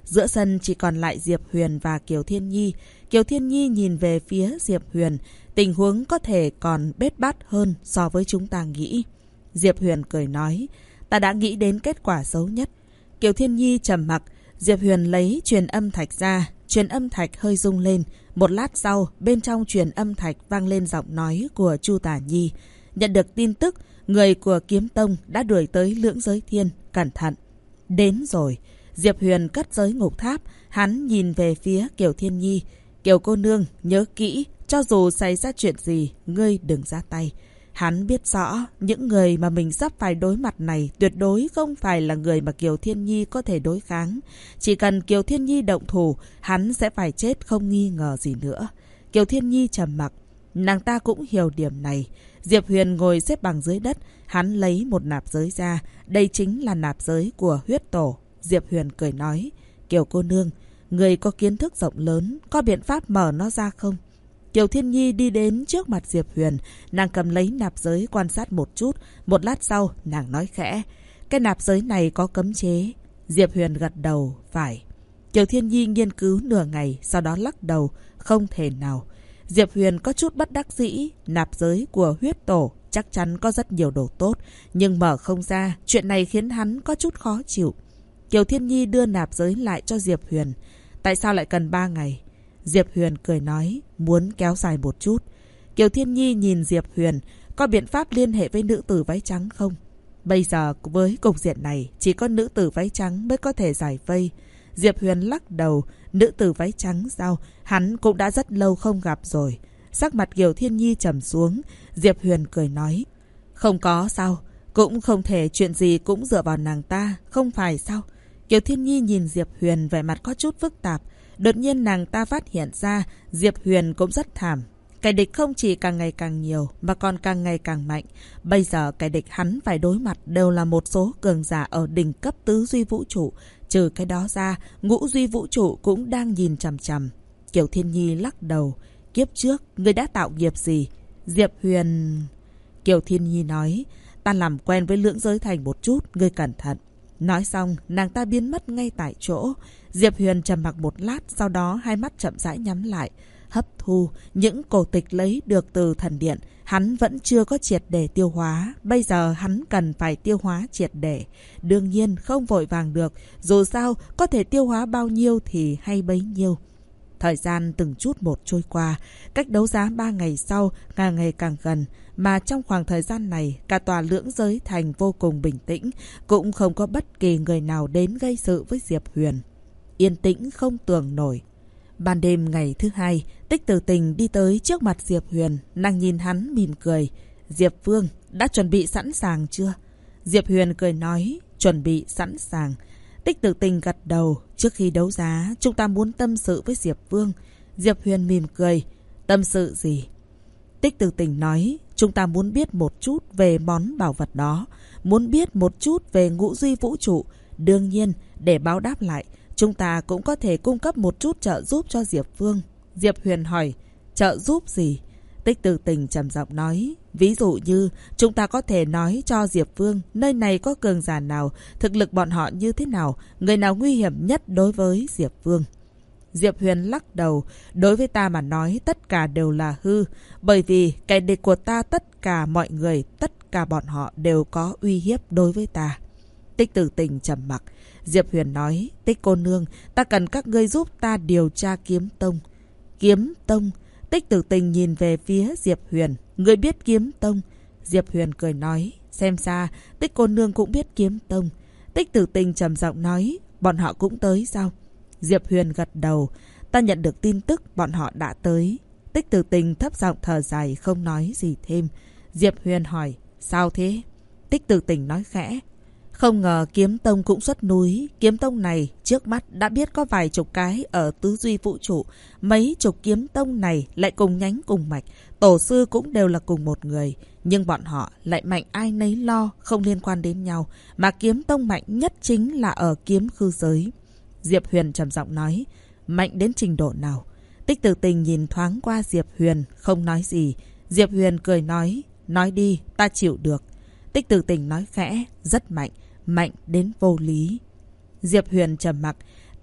Giữa sân chỉ còn lại Diệp Huyền và Kiều Thiên Nhi. Kiều Thiên Nhi nhìn về phía Diệp Huyền. Tình huống có thể còn bết bát hơn so với chúng ta nghĩ. Diệp Huyền cười nói, ta đã nghĩ đến kết quả xấu nhất. Kiều Thiên Nhi trầm mặc. Diệp Huyền lấy truyền âm thạch ra. Truyền âm thạch hơi rung lên. Một lát sau, bên trong truyền âm thạch vang lên giọng nói của Chu Tả Nhi. Nhận được tin tức, người của Kiếm Tông đã đuổi tới Lưỡng Giới Thiên. Cẩn thận. Đến rồi. Diệp Huyền cất giới ngục tháp. Hắn nhìn về phía Kiều Thiên Nhi. Kiều cô nương, nhớ kỹ. Cho dù xảy ra chuyện gì, ngươi đừng ra tay. Hắn biết rõ, những người mà mình sắp phải đối mặt này tuyệt đối không phải là người mà Kiều Thiên Nhi có thể đối kháng. Chỉ cần Kiều Thiên Nhi động thủ, hắn sẽ phải chết không nghi ngờ gì nữa. Kiều Thiên Nhi trầm mặc. Nàng ta cũng hiểu điểm này. Diệp Huyền ngồi xếp bằng dưới đất. Hắn lấy một nạp giới ra. Đây chính là nạp giới của huyết tổ. Diệp Huyền cười nói, Kiều cô nương, người có kiến thức rộng lớn, có biện pháp mở nó ra không? Kiều Thiên Nhi đi đến trước mặt Diệp Huyền. Nàng cầm lấy nạp giới quan sát một chút. Một lát sau, nàng nói khẽ, cái nạp giới này có cấm chế. Diệp Huyền gật đầu, phải. Kiều Thiên Nhi nghiên cứu nửa ngày, sau đó lắc đầu, không thể nào. Diệp Huyền có chút bất đắc dĩ. Nạp giới của huyết tổ chắc chắn có rất nhiều đồ tốt, nhưng mở không ra. Chuyện này khiến hắn có chút khó chịu. Kiều Thiên Nhi đưa nạp giới lại cho Diệp Huyền. Tại sao lại cần 3 ngày? Diệp Huyền cười nói, muốn kéo dài một chút. Kiều Thiên Nhi nhìn Diệp Huyền, có biện pháp liên hệ với nữ tử váy trắng không? Bây giờ với cục diện này, chỉ có nữ tử váy trắng mới có thể giải vây. Diệp Huyền lắc đầu, nữ tử váy trắng sao? Hắn cũng đã rất lâu không gặp rồi. Sắc mặt Kiều Thiên Nhi trầm xuống. Diệp Huyền cười nói, không có sao? Cũng không thể chuyện gì cũng dựa vào nàng ta, không phải sao? Kiều Thiên Nhi nhìn Diệp Huyền vẻ mặt có chút phức tạp. Đột nhiên nàng ta phát hiện ra Diệp Huyền cũng rất thảm. Kẻ địch không chỉ càng ngày càng nhiều mà còn càng ngày càng mạnh. Bây giờ kẻ địch hắn phải đối mặt đều là một số cường giả ở đỉnh cấp tứ duy vũ trụ. Trừ cái đó ra, ngũ duy vũ trụ cũng đang nhìn chằm chằm. Kiều Thiên Nhi lắc đầu. Kiếp trước, ngươi đã tạo nghiệp gì? Diệp Huyền... Kiều Thiên Nhi nói, ta làm quen với Lưỡng Giới Thành một chút, ngươi cẩn thận. Nói xong, nàng ta biến mất ngay tại chỗ. Diệp Huyền trầm mặc một lát, sau đó hai mắt chậm rãi nhắm lại. Hấp thu những cổ tịch lấy được từ thần điện, hắn vẫn chưa có triệt để tiêu hóa. Bây giờ hắn cần phải tiêu hóa triệt để. Đương nhiên không vội vàng được, dù sao có thể tiêu hóa bao nhiêu thì hay bấy nhiêu. Thời gian từng chút một trôi qua, cách đấu giá 3 ngày sau càng ngày càng gần. Mà trong khoảng thời gian này, cả tòa Lưỡng Giới Thành vô cùng bình tĩnh, cũng không có bất kỳ người nào đến gây sự với Diệp Huyền. Yên tĩnh không tưởng nổi. Ban đêm ngày thứ hai, Tích Tử Tình đi tới trước mặt Diệp Huyền, nàng nhìn hắn mỉm cười. Diệp Vương, đã chuẩn bị sẵn sàng chưa? Diệp Huyền cười nói, chuẩn bị sẵn sàng. Tích Tử Tình gật đầu, trước khi đấu giá, chúng ta muốn tâm sự với Diệp Vương. Diệp Huyền mỉm cười, tâm sự gì? Tích Tử Tình nói, chúng ta muốn biết một chút về món bảo vật đó, muốn biết một chút về ngũ duy vũ trụ. Đương nhiên, để báo đáp lại, chúng ta cũng có thể cung cấp một chút trợ giúp cho Diệp Vương. Diệp Huyền hỏi, trợ giúp gì? Tích Tử Tình trầm giọng nói, ví dụ như chúng ta có thể nói cho Diệp Vương nơi này có cường giả nào, thực lực bọn họ như thế nào, người nào nguy hiểm nhất đối với Diệp Vương. Diệp Huyền lắc đầu, đối với ta mà nói tất cả đều là hư, bởi vì kẻ địch của ta tất cả mọi người, tất cả bọn họ đều có uy hiếp đối với ta. Tích Tử Tình trầm mặc. Diệp Huyền nói, Tích cô nương, ta cần các ngươi giúp ta điều tra Kiếm Tông. Kiếm Tông? Tích Tử Tình nhìn về phía Diệp Huyền, ngươi biết Kiếm Tông? Diệp Huyền cười nói, xem ra Tích cô nương cũng biết Kiếm Tông. Tích Tử Tình trầm giọng nói, bọn họ cũng tới sao? Diệp Huyền gật đầu, ta nhận được tin tức bọn họ đã tới. Tích Tử Tình thấp giọng thở dài không nói gì thêm. Diệp Huyền hỏi, sao thế? Tích Tử Tình nói khẽ, không ngờ Kiếm Tông cũng xuất núi. Kiếm Tông này trước mắt đã biết có vài chục cái ở tứ duy vũ trụ. Mấy chục kiếm tông này lại cùng nhánh cùng mạch, tổ sư cũng đều là cùng một người. Nhưng bọn họ lại mạnh ai nấy lo, không liên quan đến nhau. Mà Kiếm Tông mạnh nhất chính là ở kiếm khư giới. Diệp Huyền trầm giọng nói, mạnh đến trình độ nào? Tích Tử Tình nhìn thoáng qua Diệp Huyền, không nói gì. Diệp Huyền cười nói đi, ta chịu được. Tích Tử Tình nói khẽ, rất mạnh, mạnh đến vô lý. Diệp Huyền trầm mặc.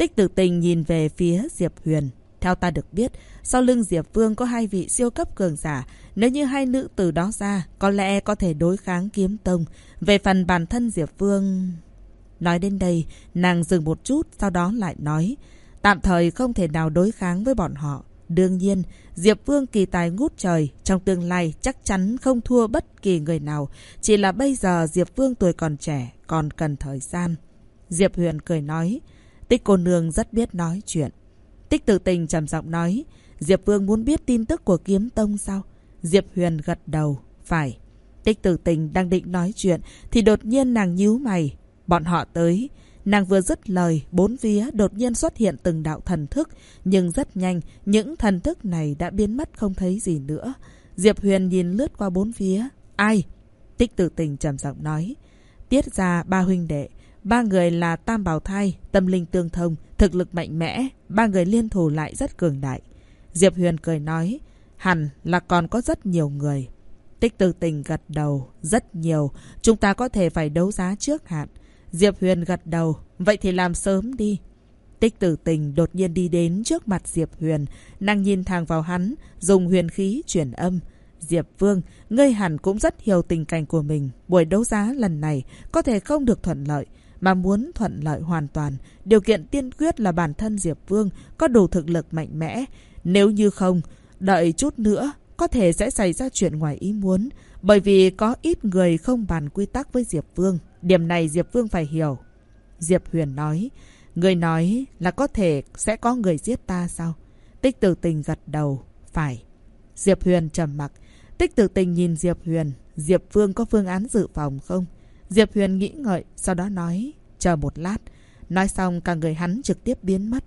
Tích Tử Tình nhìn về phía Diệp Huyền. Theo ta được biết, sau lưng Diệp Vương có 2 vị siêu cấp cường giả. Nếu như 2 nữ tử đó ra, có lẽ có thể đối kháng Kiếm Tông. Về phần bản thân Diệp Vương... Nói đến đây, nàng dừng một chút, sau đó lại nói. Tạm thời không thể nào đối kháng với bọn họ. Đương nhiên, Diệp Vương kỳ tài ngút trời, trong tương lai chắc chắn không thua bất kỳ người nào. Chỉ là bây giờ Diệp Vương tuổi còn trẻ, còn cần thời gian. Diệp Huyền cười nói. Tích cô nương rất biết nói chuyện. Tích Tử Tình trầm giọng nói. Diệp Vương muốn biết tin tức của Kiếm Tông sao? Diệp Huyền gật đầu. Phải. Tích Tử Tình đang định nói chuyện thì đột nhiên nàng nhíu mày. Bọn họ tới. Nàng vừa dứt lời, 4 phía đột nhiên xuất hiện từng đạo thần thức. Nhưng rất nhanh, những thần thức này đã biến mất không thấy gì nữa. Diệp Huyền nhìn lướt qua 4 phía. Ai? Tích Tử Tình trầm giọng nói. Tiết ra 3 huynh đệ. 3 người là tam bào thai, tâm linh tương thông, thực lực mạnh mẽ. 3 người liên thủ lại rất cường đại. Diệp Huyền cười nói. Hẳn là còn có rất nhiều người. Tích Tử Tình gật đầu. Rất nhiều. Chúng ta có thể phải đấu giá trước hạn. Diệp Huyền gật đầu. Vậy thì làm sớm đi. Tích Tử Tình đột nhiên đi đến trước mặt Diệp Huyền. Nàng nhìn thẳng vào hắn, dùng huyền khí truyền âm. Diệp Vương, ngươi hẳn cũng rất hiểu tình cảnh của mình. Buổi đấu giá lần này có thể không được thuận lợi. Mà muốn thuận lợi hoàn toàn, điều kiện tiên quyết là bản thân Diệp Vương có đủ thực lực mạnh mẽ. Nếu như không, đợi chút nữa, có thể sẽ xảy ra chuyện ngoài ý muốn. Bởi vì có ít người không bàn quy tắc với Diệp Vương. Điểm này Diệp Vương phải hiểu. Diệp Huyền nói. Người nói là có thể sẽ có người giết ta sao? Tích Tử Tình gật đầu. Phải. Diệp Huyền trầm mặc. Tích Tử Tình nhìn Diệp Huyền. Diệp Vương có phương án dự phòng không? Diệp Huyền nghĩ ngợi, sau đó nói. Chờ một lát. Nói xong cả người hắn trực tiếp biến mất.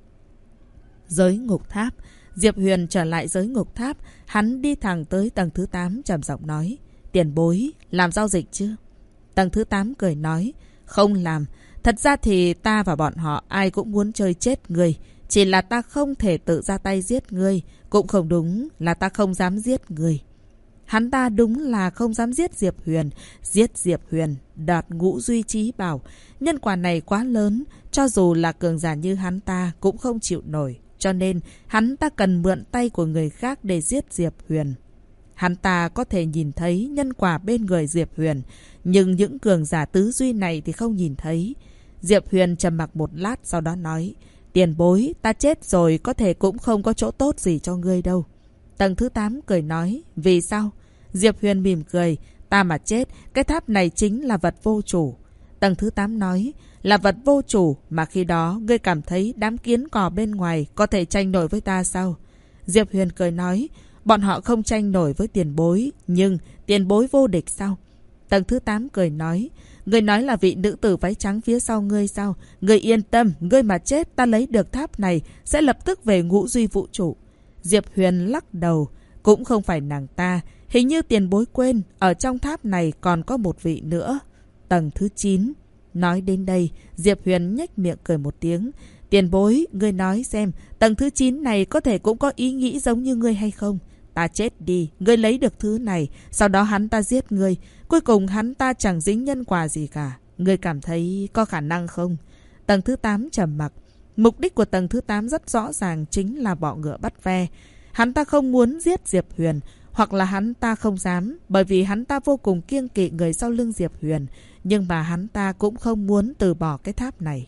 Giới ngục tháp. Diệp Huyền trở lại giới ngục tháp. Hắn đi thẳng tới tầng thứ 8 trầm giọng nói. Tiền bối, làm giao dịch chưa? Tầng thứ 8 cười nói. Không làm. Thật ra thì ta và bọn họ ai cũng muốn chơi chết ngươi. Chỉ là ta không thể tự ra tay giết ngươi. Cũng không đúng là ta không dám giết ngươi. Hắn ta đúng là không dám giết Diệp Huyền. Giết Diệp Huyền, đoạt ngũ duy trí bảo. Nhân quả này quá lớn. Cho dù là cường giả như hắn ta cũng không chịu nổi. Cho nên hắn ta cần mượn tay của người khác để giết Diệp Huyền. Hắn ta có thể nhìn thấy nhân quả bên người Diệp Huyền. Nhưng những cường giả tứ duy này thì không nhìn thấy. Diệp Huyền trầm mặc một lát sau đó nói. Tiền bối, ta chết rồi có thể cũng không có chỗ tốt gì cho ngươi đâu. Tầng thứ 8 cười nói. Vì sao? Diệp Huyền mỉm cười. Ta mà chết, cái tháp này chính là vật vô chủ. Tầng thứ 8 nói. Là vật vô chủ mà khi đó ngươi cảm thấy đám kiến cò bên ngoài có thể tranh nổi với ta sao? Diệp Huyền cười nói. Bọn họ không tranh nổi với tiền bối. Nhưng tiền bối vô địch sao? Tầng thứ 8 cười nói. Ngươi nói là vị nữ tử váy trắng phía sau ngươi sao? Ngươi yên tâm, ngươi mà chết ta lấy được tháp này sẽ lập tức về ngũ duy vũ trụ. Diệp Huyền lắc đầu. Cũng không phải nàng ta. Hình như tiền bối quên, ở trong tháp này còn có một vị nữa. Tầng thứ 9. Nói đến đây, Diệp Huyền nhếch miệng cười một tiếng. Tiền bối, ngươi nói xem, tầng thứ 9 này có thể cũng có ý nghĩ giống như ngươi hay không? Ta chết đi, ngươi lấy được thứ này, sau đó hắn ta giết ngươi. Cuối cùng hắn ta chẳng dính nhân quả gì cả. Ngươi cảm thấy có khả năng không? Tầng thứ 8 trầm mặc. Mục đích của tầng thứ 8 rất rõ ràng, chính là bọ ngựa bắt ve. Hắn ta không muốn giết Diệp Huyền, hoặc là hắn ta không dám, bởi vì hắn ta vô cùng kiêng kỵ người sau lưng Diệp Huyền. Nhưng mà hắn ta cũng không muốn từ bỏ cái tháp này.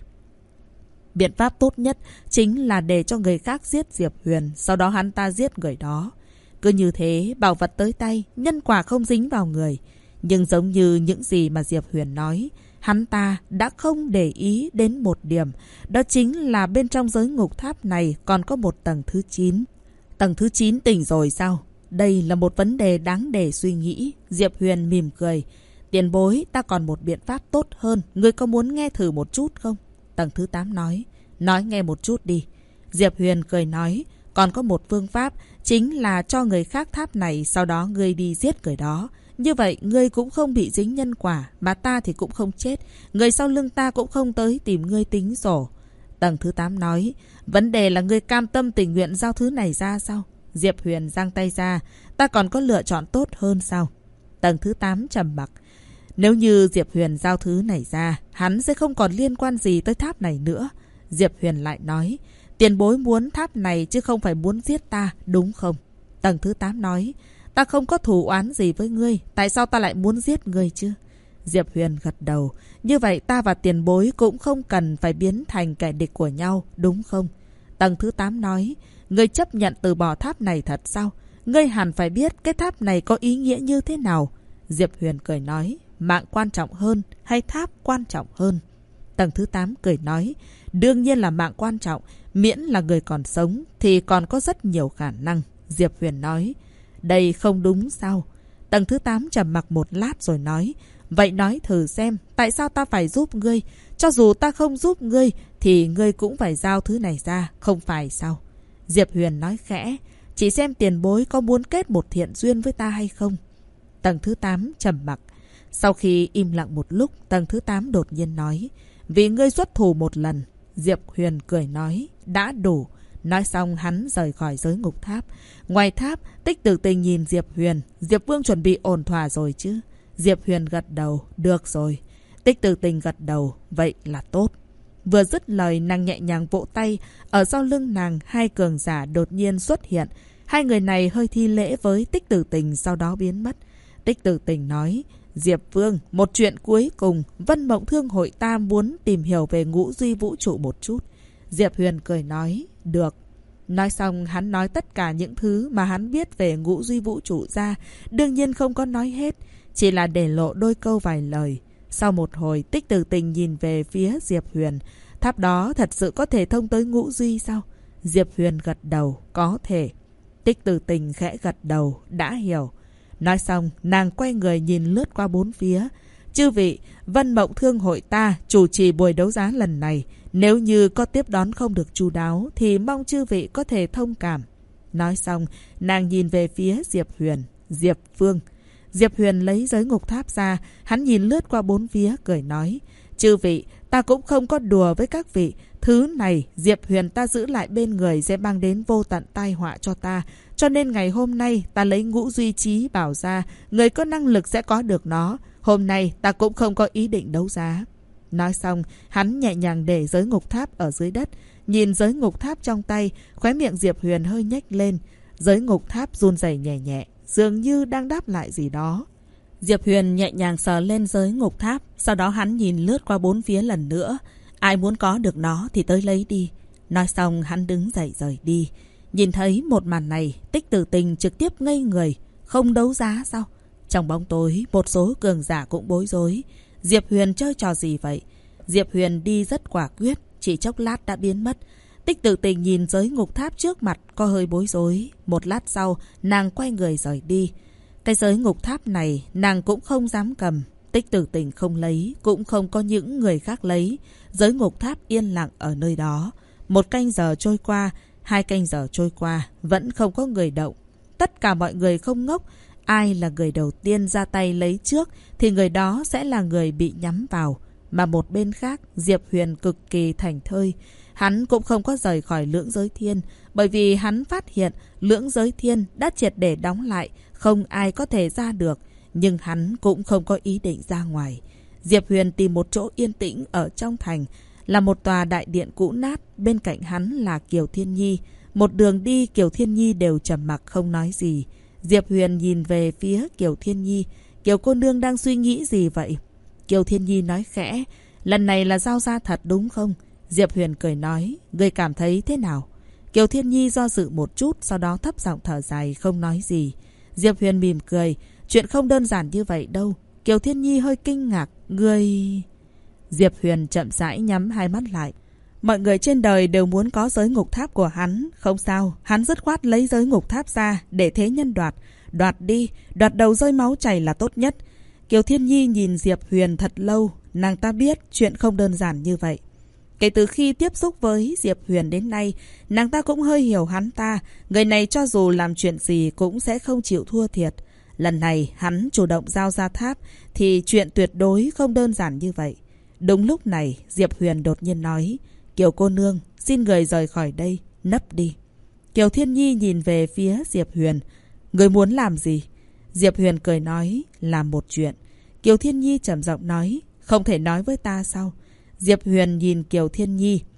Biện pháp tốt nhất chính là để cho người khác giết Diệp Huyền, sau đó hắn ta giết người đó. Cứ như thế, bảo vật tới tay, nhân quả không dính vào người. Nhưng giống như những gì mà Diệp Huyền nói, hắn ta đã không để ý đến một điểm. Đó chính là bên trong giới ngục tháp này còn có một tầng thứ 9. Tầng thứ 9 tỉnh rồi sao? Đây là một vấn đề đáng để suy nghĩ. Diệp Huyền mỉm cười. Tiền bối, ta còn một biện pháp tốt hơn. Ngươi có muốn nghe thử một chút không? Tầng thứ 8 nói. Nói nghe một chút đi. Diệp Huyền cười nói. Còn có một phương pháp, chính là cho người khác tháp này, sau đó ngươi đi giết người đó. Như vậy, ngươi cũng không bị dính nhân quả, mà ta thì cũng không chết. Người sau lưng ta cũng không tới tìm ngươi tính sổ. Tầng thứ 8 nói. Vấn đề là ngươi cam tâm tình nguyện giao thứ này ra sao? Diệp Huyền giang tay ra. Ta còn có lựa chọn tốt hơn sao? Tầng thứ 8 trầm mặc. Nếu như Diệp Huyền giao thứ này ra, hắn sẽ không còn liên quan gì tới tháp này nữa. Diệp Huyền lại nói, tiền bối muốn tháp này chứ không phải muốn giết ta, đúng không? Tầng thứ 8 nói, ta không có thù oán gì với ngươi, tại sao ta lại muốn giết ngươi chứ? Diệp Huyền gật đầu, như vậy ta và tiền bối cũng không cần phải biến thành kẻ địch của nhau, đúng không? Tầng thứ 8 nói, ngươi chấp nhận từ bỏ tháp này thật sao? Ngươi hẳn phải biết cái tháp này có ý nghĩa như thế nào. Diệp Huyền cười nói, mạng quan trọng hơn hay tháp quan trọng hơn? Tầng thứ 8 cười nói, đương nhiên là mạng quan trọng, miễn là người còn sống thì còn có rất nhiều khả năng. Diệp Huyền nói, đây không đúng sao? Tầng thứ 8 trầm mặc một lát rồi nói, vậy nói thử xem, tại sao ta phải giúp ngươi? Cho dù ta không giúp ngươi thì ngươi cũng phải giao thứ này ra, không phải sao? Diệp Huyền nói khẽ, chỉ xem tiền bối có muốn kết một thiện duyên với ta hay không? Tầng thứ 8 trầm mặc. Sau khi im lặng một lúc, tầng thứ 8 đột nhiên nói, vì ngươi xuất thủ một lần. Diệp Huyền cười nói, đã đủ. Nói xong hắn rời khỏi giới ngục tháp. Ngoài tháp, Tích Tử Tình nhìn Diệp Huyền, Diệp Vương chuẩn bị ổn thỏa rồi chứ? Diệp Huyền gật đầu, được rồi. Tích Tử Tình gật đầu, vậy là tốt. Vừa dứt lời, nàng nhẹ nhàng vỗ tay, ở sau lưng nàng hai cường giả đột nhiên xuất hiện. Hai người này hơi thi lễ với Tích Tử Tình, sau đó biến mất. Tích Tử Tình nói, Diệp Vương, một chuyện cuối cùng, Vân Mộng Thương hội ta muốn tìm hiểu về ngũ duy vũ trụ một chút. Diệp Huyền cười nói, được. Nói xong hắn nói tất cả những thứ mà hắn biết về ngũ duy vũ trụ ra, đương nhiên không có nói hết, chỉ là để lộ đôi câu vài lời. Sau một hồi, Tích Tử Tình nhìn về phía Diệp Huyền, tháp đó thật sự có thể thông tới ngũ duy sao? Diệp Huyền gật đầu, có thể. Tích Tử Tình khẽ gật đầu, đã hiểu. Nói xong, nàng quay người nhìn lướt qua bốn phía. Chư vị, Vân Mộng Thương hội ta chủ trì buổi đấu giá lần này. Nếu như có tiếp đón không được chu đáo thì mong chư vị có thể thông cảm. Nói xong, nàng nhìn về phía Diệp Huyền, Diệp Vương. Diệp Huyền lấy giới ngục tháp ra, hắn nhìn lướt qua bốn phía, cười nói, chư vị, ta cũng không có đùa với các vị. Thứ này, Diệp Huyền ta giữ lại bên người sẽ mang đến vô tận tai họa cho ta. Cho nên ngày hôm nay, ta lấy ngũ duy trí bảo ra, người có năng lực sẽ có được nó. Hôm nay, ta cũng không có ý định đấu giá. Nói xong, hắn nhẹ nhàng để giới ngục tháp ở dưới đất. Nhìn giới ngục tháp trong tay, khóe miệng Diệp Huyền hơi nhếch lên. Giới ngục tháp run rẩy nhẹ nhẹ, dường như đang đáp lại gì đó. Diệp Huyền nhẹ nhàng sờ lên giới ngục tháp, sau đó hắn nhìn lướt qua bốn phía lần nữa. Ai muốn có được nó thì tới lấy đi. Nói xong hắn đứng dậy rời đi. Nhìn thấy một màn này, Tích Tử Tình trực tiếp ngây người. Không đấu giá sao? Trong bóng tối, một số cường giả cũng bối rối. Diệp Huyền chơi trò gì vậy? Diệp Huyền đi rất quả quyết, chỉ chốc lát đã biến mất. Tích Tử Tình nhìn giới ngục tháp trước mặt có hơi bối rối. Một lát sau, nàng quay người rời đi. Cái giới ngục tháp này nàng cũng không dám cầm. Tích Tử Tình không lấy, cũng không có những người khác lấy. Giới ngục tháp yên lặng ở nơi đó. 1 canh giờ trôi qua, 2 canh giờ trôi qua, vẫn không có người động. Tất cả mọi người không ngốc. Ai là người đầu tiên ra tay lấy trước thì người đó sẽ là người bị nhắm vào. Mà một bên khác, Diệp Huyền cực kỳ thảnh thơi. Hắn cũng không có rời khỏi lưỡng giới thiên, bởi vì hắn phát hiện lưỡng giới thiên đã triệt để đóng lại, không ai có thể ra được. Nhưng hắn cũng không có ý định ra ngoài. Diệp Huyền tìm một chỗ yên tĩnh ở trong thành, là một tòa đại điện cũ nát, bên cạnh hắn là Kiều Thiên Nhi. Một đường đi Kiều Thiên Nhi đều trầm mặc không nói gì. Diệp Huyền nhìn về phía Kiều Thiên Nhi. Kiều cô nương đang suy nghĩ gì vậy? Kiều Thiên Nhi nói khẽ, lần này là giao ra thật đúng không? Diệp Huyền cười nói, ngươi cảm thấy thế nào? Kiều Thiên Nhi do dự một chút, sau đó thấp giọng thở dài không nói gì. Diệp Huyền mỉm cười, chuyện không đơn giản như vậy đâu. Kiều Thiên Nhi hơi kinh ngạc, ngươi... Diệp Huyền chậm rãi nhắm hai mắt lại. Mọi người trên đời đều muốn có giới ngục tháp của hắn. Không sao, hắn dứt khoát lấy giới ngục tháp ra để thế nhân đoạt. Đoạt đi, đoạt đầu rơi máu chảy là tốt nhất. Kiều Thiên Nhi nhìn Diệp Huyền thật lâu. Nàng ta biết chuyện không đơn giản như vậy. Kể từ khi tiếp xúc với Diệp Huyền đến nay, nàng ta cũng hơi hiểu hắn ta. Người này cho dù làm chuyện gì cũng sẽ không chịu thua thiệt. Lần này hắn chủ động giao ra tháp thì chuyện tuyệt đối không đơn giản như vậy. Đúng lúc này, Diệp Huyền đột nhiên nói, Kiều cô nương, xin người rời khỏi đây, nấp đi. Kiều Thiên Nhi nhìn về phía Diệp Huyền. Người muốn làm gì? Diệp Huyền cười nói, làm một chuyện. Kiều Thiên Nhi trầm giọng nói, không thể nói với ta sao? Diệp Huyền nhìn Kiều Thiên Nhi.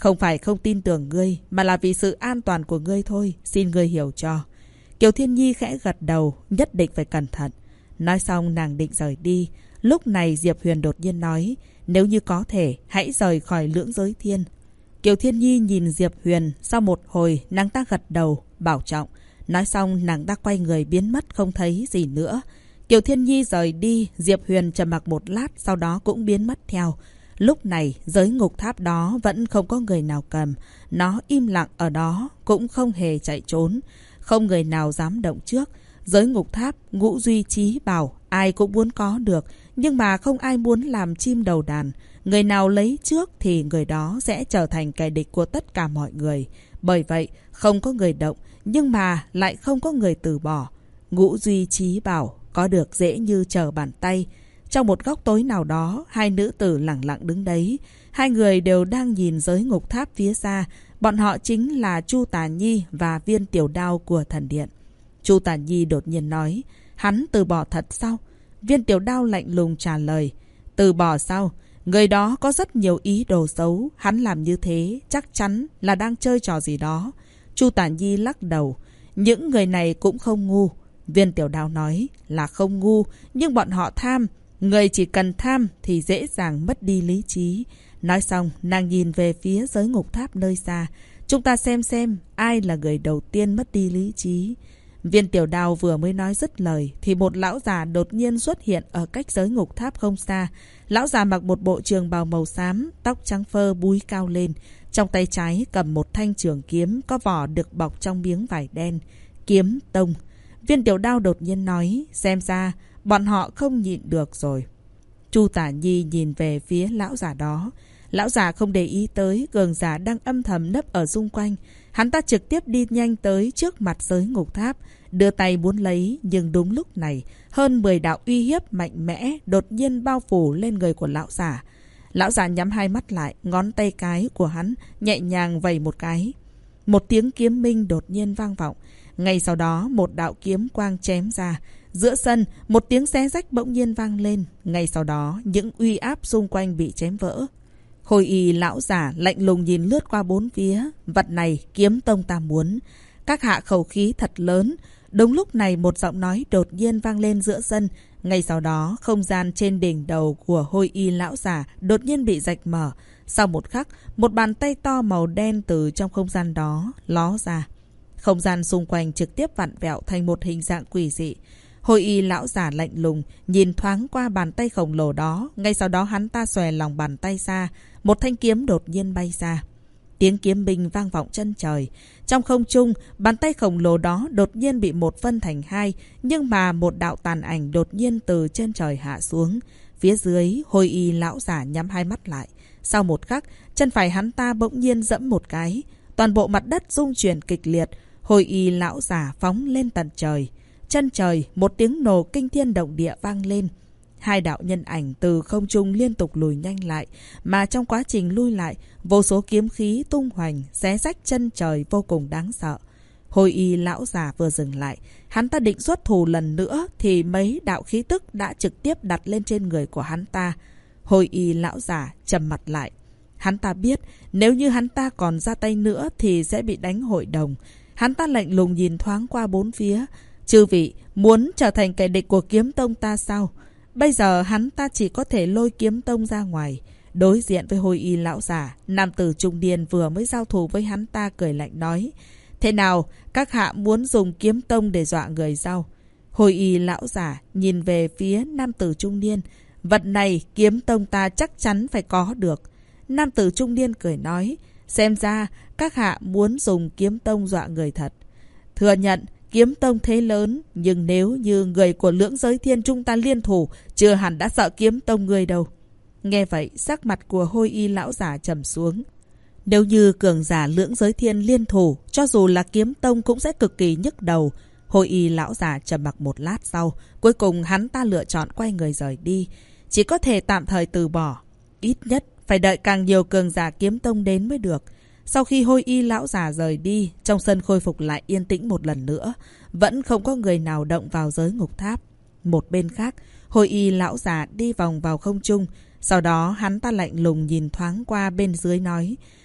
Không phải không tin tưởng ngươi, mà là vì sự an toàn của ngươi thôi, xin ngươi hiểu cho. Kiều Thiên Nhi khẽ gật đầu, nhất định phải cẩn thận. Nói xong nàng định rời đi. Lúc này Diệp Huyền đột nhiên nói, nếu như có thể, hãy rời khỏi lưỡng giới thiên. Kiều Thiên Nhi nhìn Diệp Huyền, sau một hồi nàng ta gật đầu, bảo trọng. Nói xong nàng ta quay người biến mất không thấy gì nữa. Kiều Thiên Nhi rời đi, Diệp Huyền trầm mặc một lát, sau đó cũng biến mất theo. Lúc này, giới ngục tháp đó vẫn không có người nào cầm. Nó im lặng ở đó, cũng không hề chạy trốn. Không người nào dám động trước. Giới ngục tháp, Ngũ Duy Chí bảo, ai cũng muốn có được, nhưng mà không ai muốn làm chim đầu đàn. Người nào lấy trước thì người đó sẽ trở thành kẻ địch của tất cả mọi người. Bởi vậy, không có người động, nhưng mà lại không có người từ bỏ. Ngũ Duy Chí bảo, có được dễ như trở bàn tay. Trong một góc tối nào đó, hai nữ tử lặng lặng đứng đấy. Hai người đều đang nhìn giới ngục tháp phía xa. Bọn họ chính là Chu Tả Nhi và Viên Tiểu Đao của thần điện. Chu Tả Nhi đột nhiên nói, hắn từ bỏ thật sao? Viên Tiểu Đao lạnh lùng trả lời, từ bỏ sao? Người đó có rất nhiều ý đồ xấu. Hắn làm như thế chắc chắn là đang chơi trò gì đó. Chu Tả Nhi lắc đầu, những người này cũng không ngu. Viên Tiểu Đao nói là không ngu, nhưng bọn họ tham. Người chỉ cần tham thì dễ dàng mất đi lý trí. Nói xong, nàng nhìn về phía giới ngục tháp nơi xa. Chúng ta xem ai là người đầu tiên mất đi lý trí. Viên Tiểu Đao vừa mới nói dứt lời thì một lão già đột nhiên xuất hiện ở cách giới ngục tháp không xa. Lão già mặc một bộ trường bào màu xám, tóc trắng phơ búi cao lên. Trong tay trái cầm một thanh trường kiếm có vỏ được bọc trong miếng vải đen. Kiếm tông. Viên Tiểu Đao đột nhiên nói, xem ra bọn họ không nhịn được rồi. Chu Tả Nhi nhìn về phía lão già đó. Lão già không để ý tới cường giả đang âm thầm nấp ở xung quanh. Hắn ta trực tiếp đi nhanh tới trước mặt giới ngục tháp, đưa tay muốn lấy, nhưng đúng lúc này, hơn 10 đạo uy hiếp mạnh mẽ đột nhiên bao phủ lên người của lão già. Lão già nhắm hai mắt lại, ngón tay cái của hắn nhẹ nhàng vẩy một cái. Một tiếng kiếm minh đột nhiên vang vọng. Ngay sau đó, một đạo kiếm quang chém ra. Giữa sân, một tiếng xé rách bỗng nhiên vang lên. Ngay sau đó, những uy áp xung quanh bị chém vỡ. Hồi y lão giả lạnh lùng nhìn lướt qua bốn phía. Vật này kiếm tông ta muốn. Các hạ khẩu khí thật lớn. Đúng lúc này một giọng nói đột nhiên vang lên giữa sân. Ngay sau đó, không gian trên đỉnh đầu của Hồi y lão giả đột nhiên bị rạch mở. Sau một khắc, một bàn tay to màu đen từ trong không gian đó ló ra. Không gian xung quanh trực tiếp vặn vẹo thành một hình dạng quỷ dị. Hồi y lão giả lạnh lùng, nhìn thoáng qua bàn tay khổng lồ đó. Ngay sau đó hắn ta xòe lòng bàn tay ra. Một thanh kiếm đột nhiên bay ra. Tiếng kiếm binh vang vọng chân trời. Trong không trung, bàn tay khổng lồ đó đột nhiên bị một phân thành hai. Nhưng mà một đạo tàn ảnh đột nhiên từ trên trời hạ xuống. Phía dưới, hồi y lão giả nhắm hai mắt lại. Sau một khắc, chân phải hắn ta bỗng nhiên giẫm một cái. Toàn bộ mặt đất rung chuyển kịch liệt. Hồi y lão giả phóng lên tận trời. Chân trời, một tiếng nổ kinh thiên động địa vang lên. Hai đạo nhân ảnh từ không trung liên tục lùi nhanh lại. Mà trong quá trình lui lại, vô số kiếm khí tung hoành, xé rách chân trời vô cùng đáng sợ. Hồi y lão giả vừa dừng lại. Hắn ta định xuất thủ lần nữa thì mấy đạo khí tức đã trực tiếp đặt lên trên người của hắn ta. Hồi y lão giả trầm mặt lại. Hắn ta biết nếu như hắn ta còn ra tay nữa thì sẽ bị đánh hội đồng. Hắn ta lạnh lùng nhìn thoáng qua bốn phía. Chư vị muốn trở thành kẻ địch của kiếm tông ta sao? Bây giờ hắn ta chỉ có thể lôi kiếm tông ra ngoài. Đối diện với hồi y lão giả, nam tử trung niên vừa mới giao thủ với hắn ta cười lạnh nói. Thế nào, các hạ muốn dùng kiếm tông để dọa người sao? Hồi y lão giả nhìn về phía nam tử trung niên. Vật này kiếm tông ta chắc chắn phải có được. Nam tử trung niên cười nói. Xem ra các hạ muốn dùng kiếm tông dọa người thật. Thừa nhận kiếm tông thế lớn, nhưng nếu như người của lưỡng giới thiên chúng ta liên thủ, chưa hẳn đã sợ kiếm tông người đâu. Nghe vậy, sắc mặt của hồi y lão giả trầm xuống. Nếu như cường giả lưỡng giới thiên liên thủ, cho dù là kiếm tông cũng sẽ cực kỳ nhức đầu. Hồi y lão giả trầm mặc một lát sau, cuối cùng hắn ta lựa chọn quay người rời đi. Chỉ có thể tạm thời từ bỏ. Ít nhất phải đợi càng nhiều cường giả kiếm tông đến mới được. Sau khi hồi y lão giả rời đi, trong sân khôi phục lại yên tĩnh một lần nữa. Vẫn không có người nào động vào giới ngục tháp. Một bên khác, hồi y lão giả đi vòng vào không trung. Sau đó hắn ta lạnh lùng nhìn thoáng qua bên dưới nói.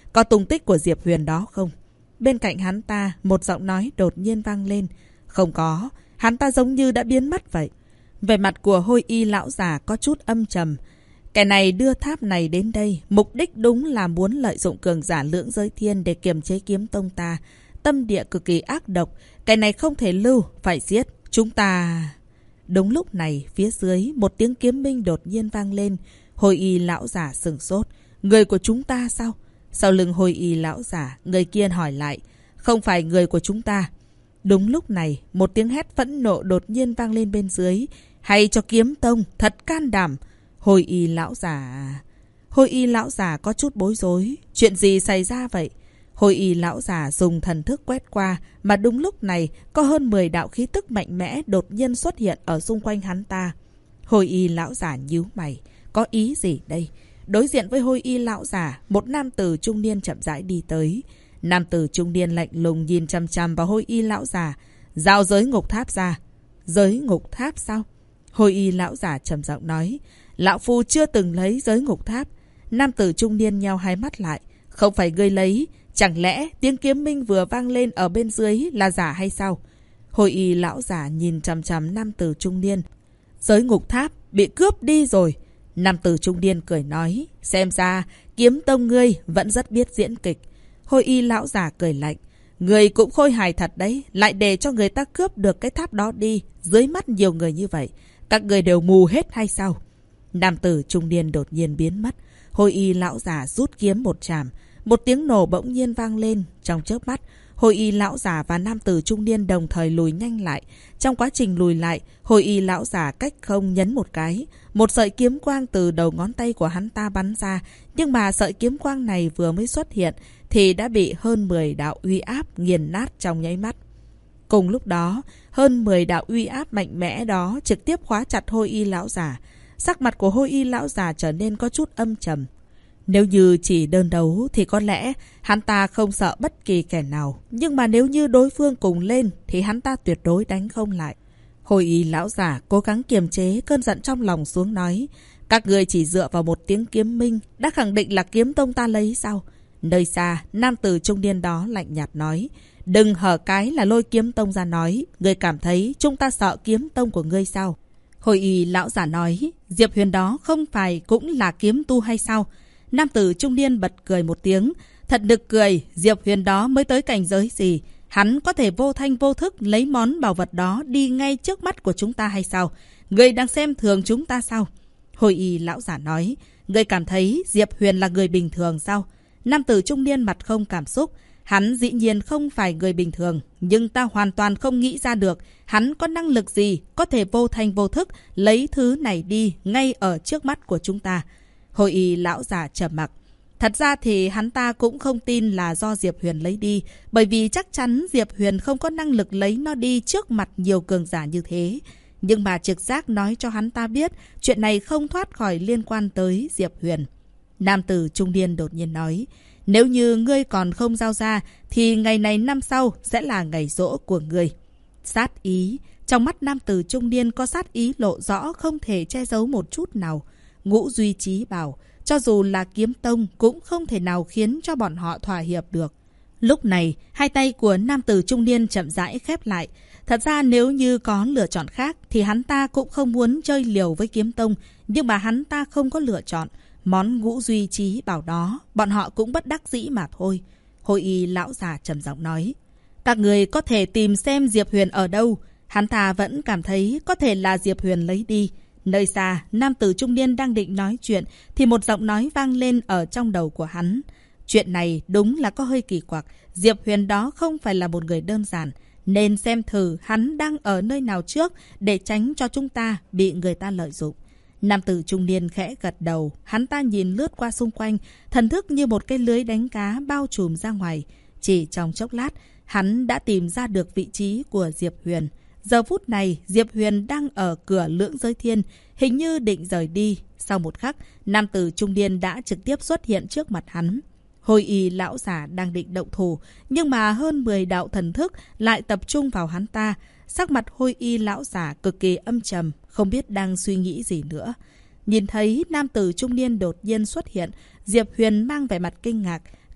có tung tích của Diệp Huyền đó không? Bên cạnh hắn ta, một giọng nói đột nhiên vang lên. Không có, hắn ta giống như đã biến mất vậy. Về mặt của Hôi Y lão già có chút âm trầm. Kẻ này đưa tháp này đến đây, mục đích đúng là muốn lợi dụng cường giả lưỡng giới thiên để kiềm chế kiếm tông ta. Tâm địa cực kỳ ác độc, kẻ này không thể lưu, phải giết. Chúng ta... Đúng lúc này, phía dưới, một tiếng kiếm minh đột nhiên vang lên. Hôi Y lão giả sửng sốt. Người của chúng ta sao? Sau lưng Hôi Y lão giả, người kia hỏi lại. Không phải người của chúng ta. Đúng lúc này, một tiếng hét phẫn nộ đột nhiên vang lên bên dưới. Hay cho kiếm tông, thật can đảm. Hôi Y lão giả... Hôi Y lão giả có chút bối rối. Chuyện gì xảy ra vậy? Hôi Y lão giả dùng thần thức quét qua, mà đúng lúc này có hơn 10 đạo khí tức mạnh mẽ đột nhiên xuất hiện ở xung quanh hắn ta. Hôi Y lão giả nhíu mày. Có ý gì đây? Đối diện với Hôi Y lão giả, một nam tử trung niên chậm rãi đi tới. Nam tử trung niên lạnh lùng nhìn chằm chằm vào Hôi Y lão giả. Giao giới ngục tháp ra. Giới ngục tháp sao? Hôi Y lão giả trầm giọng nói. Lão phu chưa từng lấy giới ngục tháp. Nam tử trung niên nheo hai mắt lại. Không phải ngươi lấy. Chẳng lẽ tiếng kiếm minh vừa vang lên ở bên dưới là giả hay sao? Hôi Y lão giả nhìn chằm chằm nam tử trung niên. Giới ngục tháp bị cướp đi rồi. Nam tử trung niên cười nói. Xem ra kiếm tông ngươi vẫn rất biết diễn kịch. Hôi Y lão giả cười lạnh. Người cũng khôi hài thật đấy. Lại để cho người ta cướp được cái tháp đó đi. Dưới mắt nhiều người như vậy. Các người đều mù hết hay sao? Nam tử trung niên đột nhiên biến mất. Hôi Y lão giả rút kiếm một chàm. Một tiếng nổ bỗng nhiên vang lên. Trong chớp mắt, Hôi Y lão giả và nam tử trung niên đồng thời lùi nhanh lại. Trong quá trình lùi lại, Hôi Y lão giả cách không nhấn một cái. Một sợi kiếm quang từ đầu ngón tay của hắn ta bắn ra. Nhưng mà sợi kiếm quang này vừa mới xuất hiện thì đã bị hơn 10 đạo uy áp nghiền nát trong nháy mắt. Cùng lúc đó, hơn 10 đạo uy áp mạnh mẽ đó trực tiếp khóa chặt Hôi Y lão giả. Sắc mặt của Hôi Y lão giả trở nên có chút âm trầm. Nếu như chỉ đơn đấu thì có lẽ hắn ta không sợ bất kỳ kẻ nào. Nhưng mà nếu như đối phương cùng lên thì hắn ta tuyệt đối đánh không lại. Hôi Y lão giả cố gắng kiềm chế cơn giận trong lòng xuống nói. Các người chỉ dựa vào một tiếng kiếm minh đã khẳng định là kiếm tông ta lấy sao? Nơi xa, nam tử trung niên đó lạnh nhạt nói. Đừng hở cái là lôi kiếm tông ra nói. Ngươi cảm thấy chúng ta sợ kiếm tông của ngươi sao? Hôi Y lão giả nói. Diệp Huyền đó không phải cũng là kiếm tu hay sao? Nam tử trung niên bật cười một tiếng. Thật nực cười, Diệp Huyền đó mới tới cảnh giới gì? Hắn có thể vô thanh vô thức lấy món bảo vật đó đi ngay trước mắt của chúng ta hay sao? Ngươi đang xem thường chúng ta sao? Hôi Y lão giả nói. Ngươi cảm thấy Diệp Huyền là người bình thường sao? Nam tử trung niên mặt không cảm xúc. Hắn dĩ nhiên không phải người bình thường. Nhưng ta hoàn toàn không nghĩ ra được hắn có năng lực gì có thể vô thanh vô thức lấy thứ này đi ngay ở trước mắt của chúng ta. Hôi Y lão giả trầm mặc. Thật ra thì hắn ta cũng không tin là do Diệp Huyền lấy đi. Bởi vì chắc chắn Diệp Huyền không có năng lực lấy nó đi trước mặt nhiều cường giả như thế. Nhưng mà trực giác nói cho hắn ta biết chuyện này không thoát khỏi liên quan tới Diệp Huyền. Nam tử trung niên đột nhiên nói. Nếu như ngươi còn không giao ra thì ngày này năm sau sẽ là ngày giỗ của ngươi. Sát ý. Trong mắt nam tử trung niên có sát ý lộ rõ không thể che giấu một chút nào. Ngũ Duy Chí bảo, cho dù là kiếm tông cũng không thể nào khiến cho bọn họ thỏa hiệp được. Lúc này, hai tay của nam tử trung niên chậm rãi khép lại. Thật ra nếu như có lựa chọn khác thì hắn ta cũng không muốn chơi liều với kiếm tông. Nhưng mà hắn ta không có lựa chọn. Món Ngũ Duy Chí bảo đó, bọn họ cũng bất đắc dĩ mà thôi. Hôi Y lão già trầm giọng nói. Các người có thể tìm xem Diệp Huyền ở đâu. Hắn ta vẫn cảm thấy có thể là Diệp Huyền lấy đi. Nơi xa, nam tử trung niên đang định nói chuyện thì một giọng nói vang lên ở trong đầu của hắn. Chuyện này đúng là có hơi kỳ quặc. Diệp Huyền đó không phải là một người đơn giản. Nên xem thử hắn đang ở nơi nào trước để tránh cho chúng ta bị người ta lợi dụng. Nam tử trung niên khẽ gật đầu. Hắn ta nhìn lướt qua xung quanh. Thần thức như một cái lưới đánh cá bao trùm ra ngoài. Chỉ trong chốc lát, hắn đã tìm ra được vị trí của Diệp Huyền. Giờ phút này, Diệp Huyền đang ở cửa lưỡng giới thiên, hình như định rời đi. Sau một khắc, nam tử trung niên đã trực tiếp xuất hiện trước mặt hắn. Hôi Y lão giả đang định động thủ, nhưng mà hơn 10 đạo thần thức lại tập trung vào hắn ta. Sắc mặt Hôi Y lão giả cực kỳ âm trầm, không biết đang suy nghĩ gì nữa. Nhìn thấy nam tử trung niên đột nhiên xuất hiện, Diệp Huyền mang vẻ mặt kinh ngạc.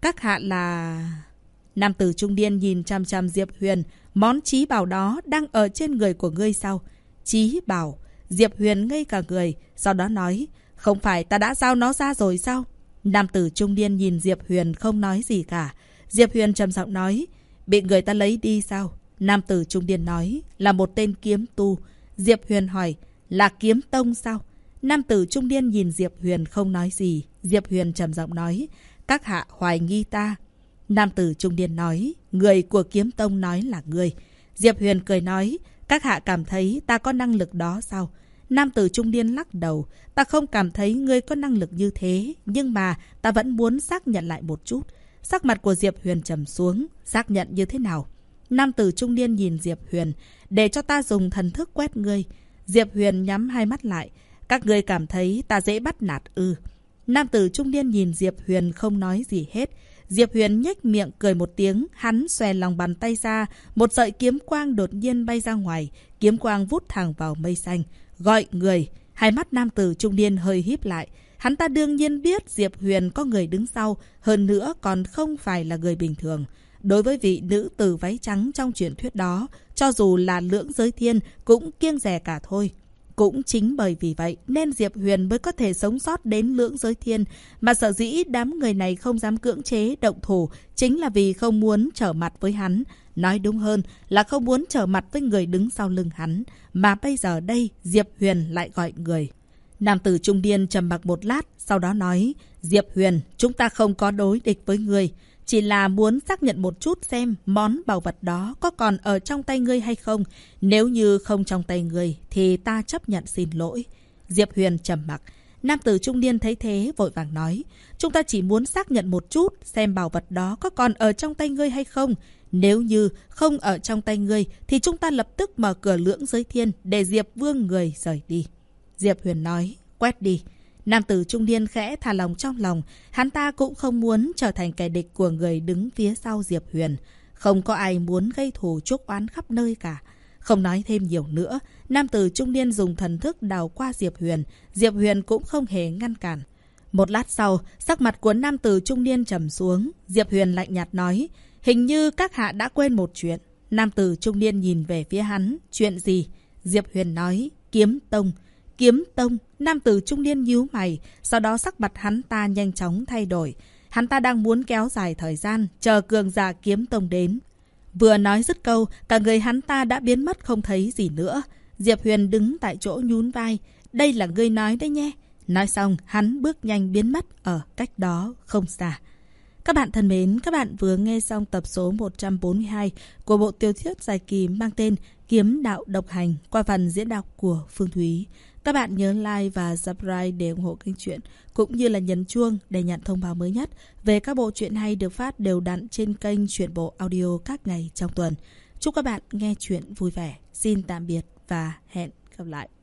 các hạ là... Nam tử trung niên nhìn chằm chằm Diệp Huyền. Món trí bảo đó đang ở trên người của ngươi sao? Trí bảo. Diệp Huyền ngây cả người. Sau đó nói, không phải ta đã giao nó ra rồi sao? Nam tử trung niên nhìn Diệp Huyền không nói gì cả. Diệp Huyền trầm giọng nói, bị người ta lấy đi sao? Nam tử trung niên nói, là một tên kiếm tu. Diệp Huyền hỏi, là kiếm tông sao? Nam tử trung niên nhìn Diệp Huyền không nói gì. Diệp Huyền trầm giọng nói, các hạ hoài nghi ta. Nam tử trung niên nói, người của kiếm tông nói là ngươi. Diệp Huyền cười nói, các hạ cảm thấy ta có năng lực đó sao? Nam tử trung niên lắc đầu, ta không cảm thấy ngươi có năng lực như thế, nhưng mà ta vẫn muốn xác nhận lại một chút. Sắc mặt của Diệp Huyền trầm xuống, xác nhận như thế nào? Nam tử trung niên nhìn Diệp Huyền, để cho ta dùng thần thức quét ngươi. Diệp Huyền nhắm hai mắt lại, các ngươi cảm thấy ta dễ bắt nạt ư? Nam tử trung niên nhìn Diệp Huyền không nói gì hết. Diệp Huyền nhếch miệng cười một tiếng, hắn xòe lòng bàn tay ra, một sợi kiếm quang đột nhiên bay ra ngoài, kiếm quang vút thẳng vào mây xanh. Gọi người, hai mắt nam tử trung niên hơi híp lại. Hắn ta đương nhiên biết Diệp Huyền có người đứng sau, hơn nữa còn không phải là người bình thường. Đối với vị nữ tử váy trắng trong truyền thuyết đó, cho dù là lưỡng giới thiên cũng kiêng dè cả thôi. Cũng chính bởi vì vậy nên Diệp Huyền mới có thể sống sót đến lưỡng giới thiên, mà sở dĩ đám người này không dám cưỡng chế động thủ chính là vì không muốn trở mặt với hắn. Nói đúng hơn là không muốn trở mặt với người đứng sau lưng hắn, mà bây giờ đây Diệp Huyền lại gọi người. Nam tử trung niên trầm mặc một lát, sau đó nói, Diệp Huyền, chúng ta không có đối địch với ngươi, chỉ là muốn xác nhận một chút xem món bảo vật đó có còn ở trong tay ngươi hay không. Nếu như không trong tay ngươi thì ta chấp nhận xin lỗi. Diệp Huyền trầm mặc. Nam tử trung niên thấy thế vội vàng nói, chúng ta chỉ muốn xác nhận một chút xem bảo vật đó có còn ở trong tay ngươi hay không. Nếu như không ở trong tay ngươi thì chúng ta lập tức mở cửa lưỡng giới thiên để Diệp Vương người rời đi. Diệp Huyền nói, quét đi. Nam tử trung niên khẽ thả lòng trong lòng, hắn ta cũng không muốn trở thành kẻ địch của người đứng phía sau Diệp Huyền. Không có ai muốn gây thù chuốc oán khắp nơi cả. Không nói thêm nhiều nữa, nam tử trung niên dùng thần thức đào qua Diệp Huyền. Diệp Huyền cũng không hề ngăn cản. Một lát sau, sắc mặt của nam tử trung niên trầm xuống. Diệp Huyền lạnh nhạt nói, hình như các hạ đã quên một chuyện. Nam tử trung niên nhìn về phía hắn, chuyện gì? Diệp Huyền nói, kiếm tông. Kiếm tông, nam tử trung niên nhíu mày, sau đó sắc mặt hắn ta nhanh chóng thay đổi. Hắn ta đang muốn kéo dài thời gian, chờ cường giả kiếm tông đến. Vừa nói dứt câu, cả người hắn ta đã biến mất không thấy gì nữa. Diệp Huyền đứng tại chỗ nhún vai, đây là ngươi nói đấy nhé. Nói xong, hắn bước nhanh biến mất ở cách đó không xa. Các bạn thân mến, các bạn vừa nghe xong tập số 142 của bộ tiểu thuyết dài kỳ mang tên Kiếm Đạo Độc Hành qua phần diễn đọc của Phương Thúy. Các bạn nhớ like và subscribe để ủng hộ kênh truyện, cũng như là nhấn chuông để nhận thông báo mới nhất về các bộ truyện hay được phát đều đặn trên kênh Truyện Bộ Audio các ngày trong tuần. Chúc các bạn nghe truyện vui vẻ. Xin tạm biệt và hẹn gặp lại.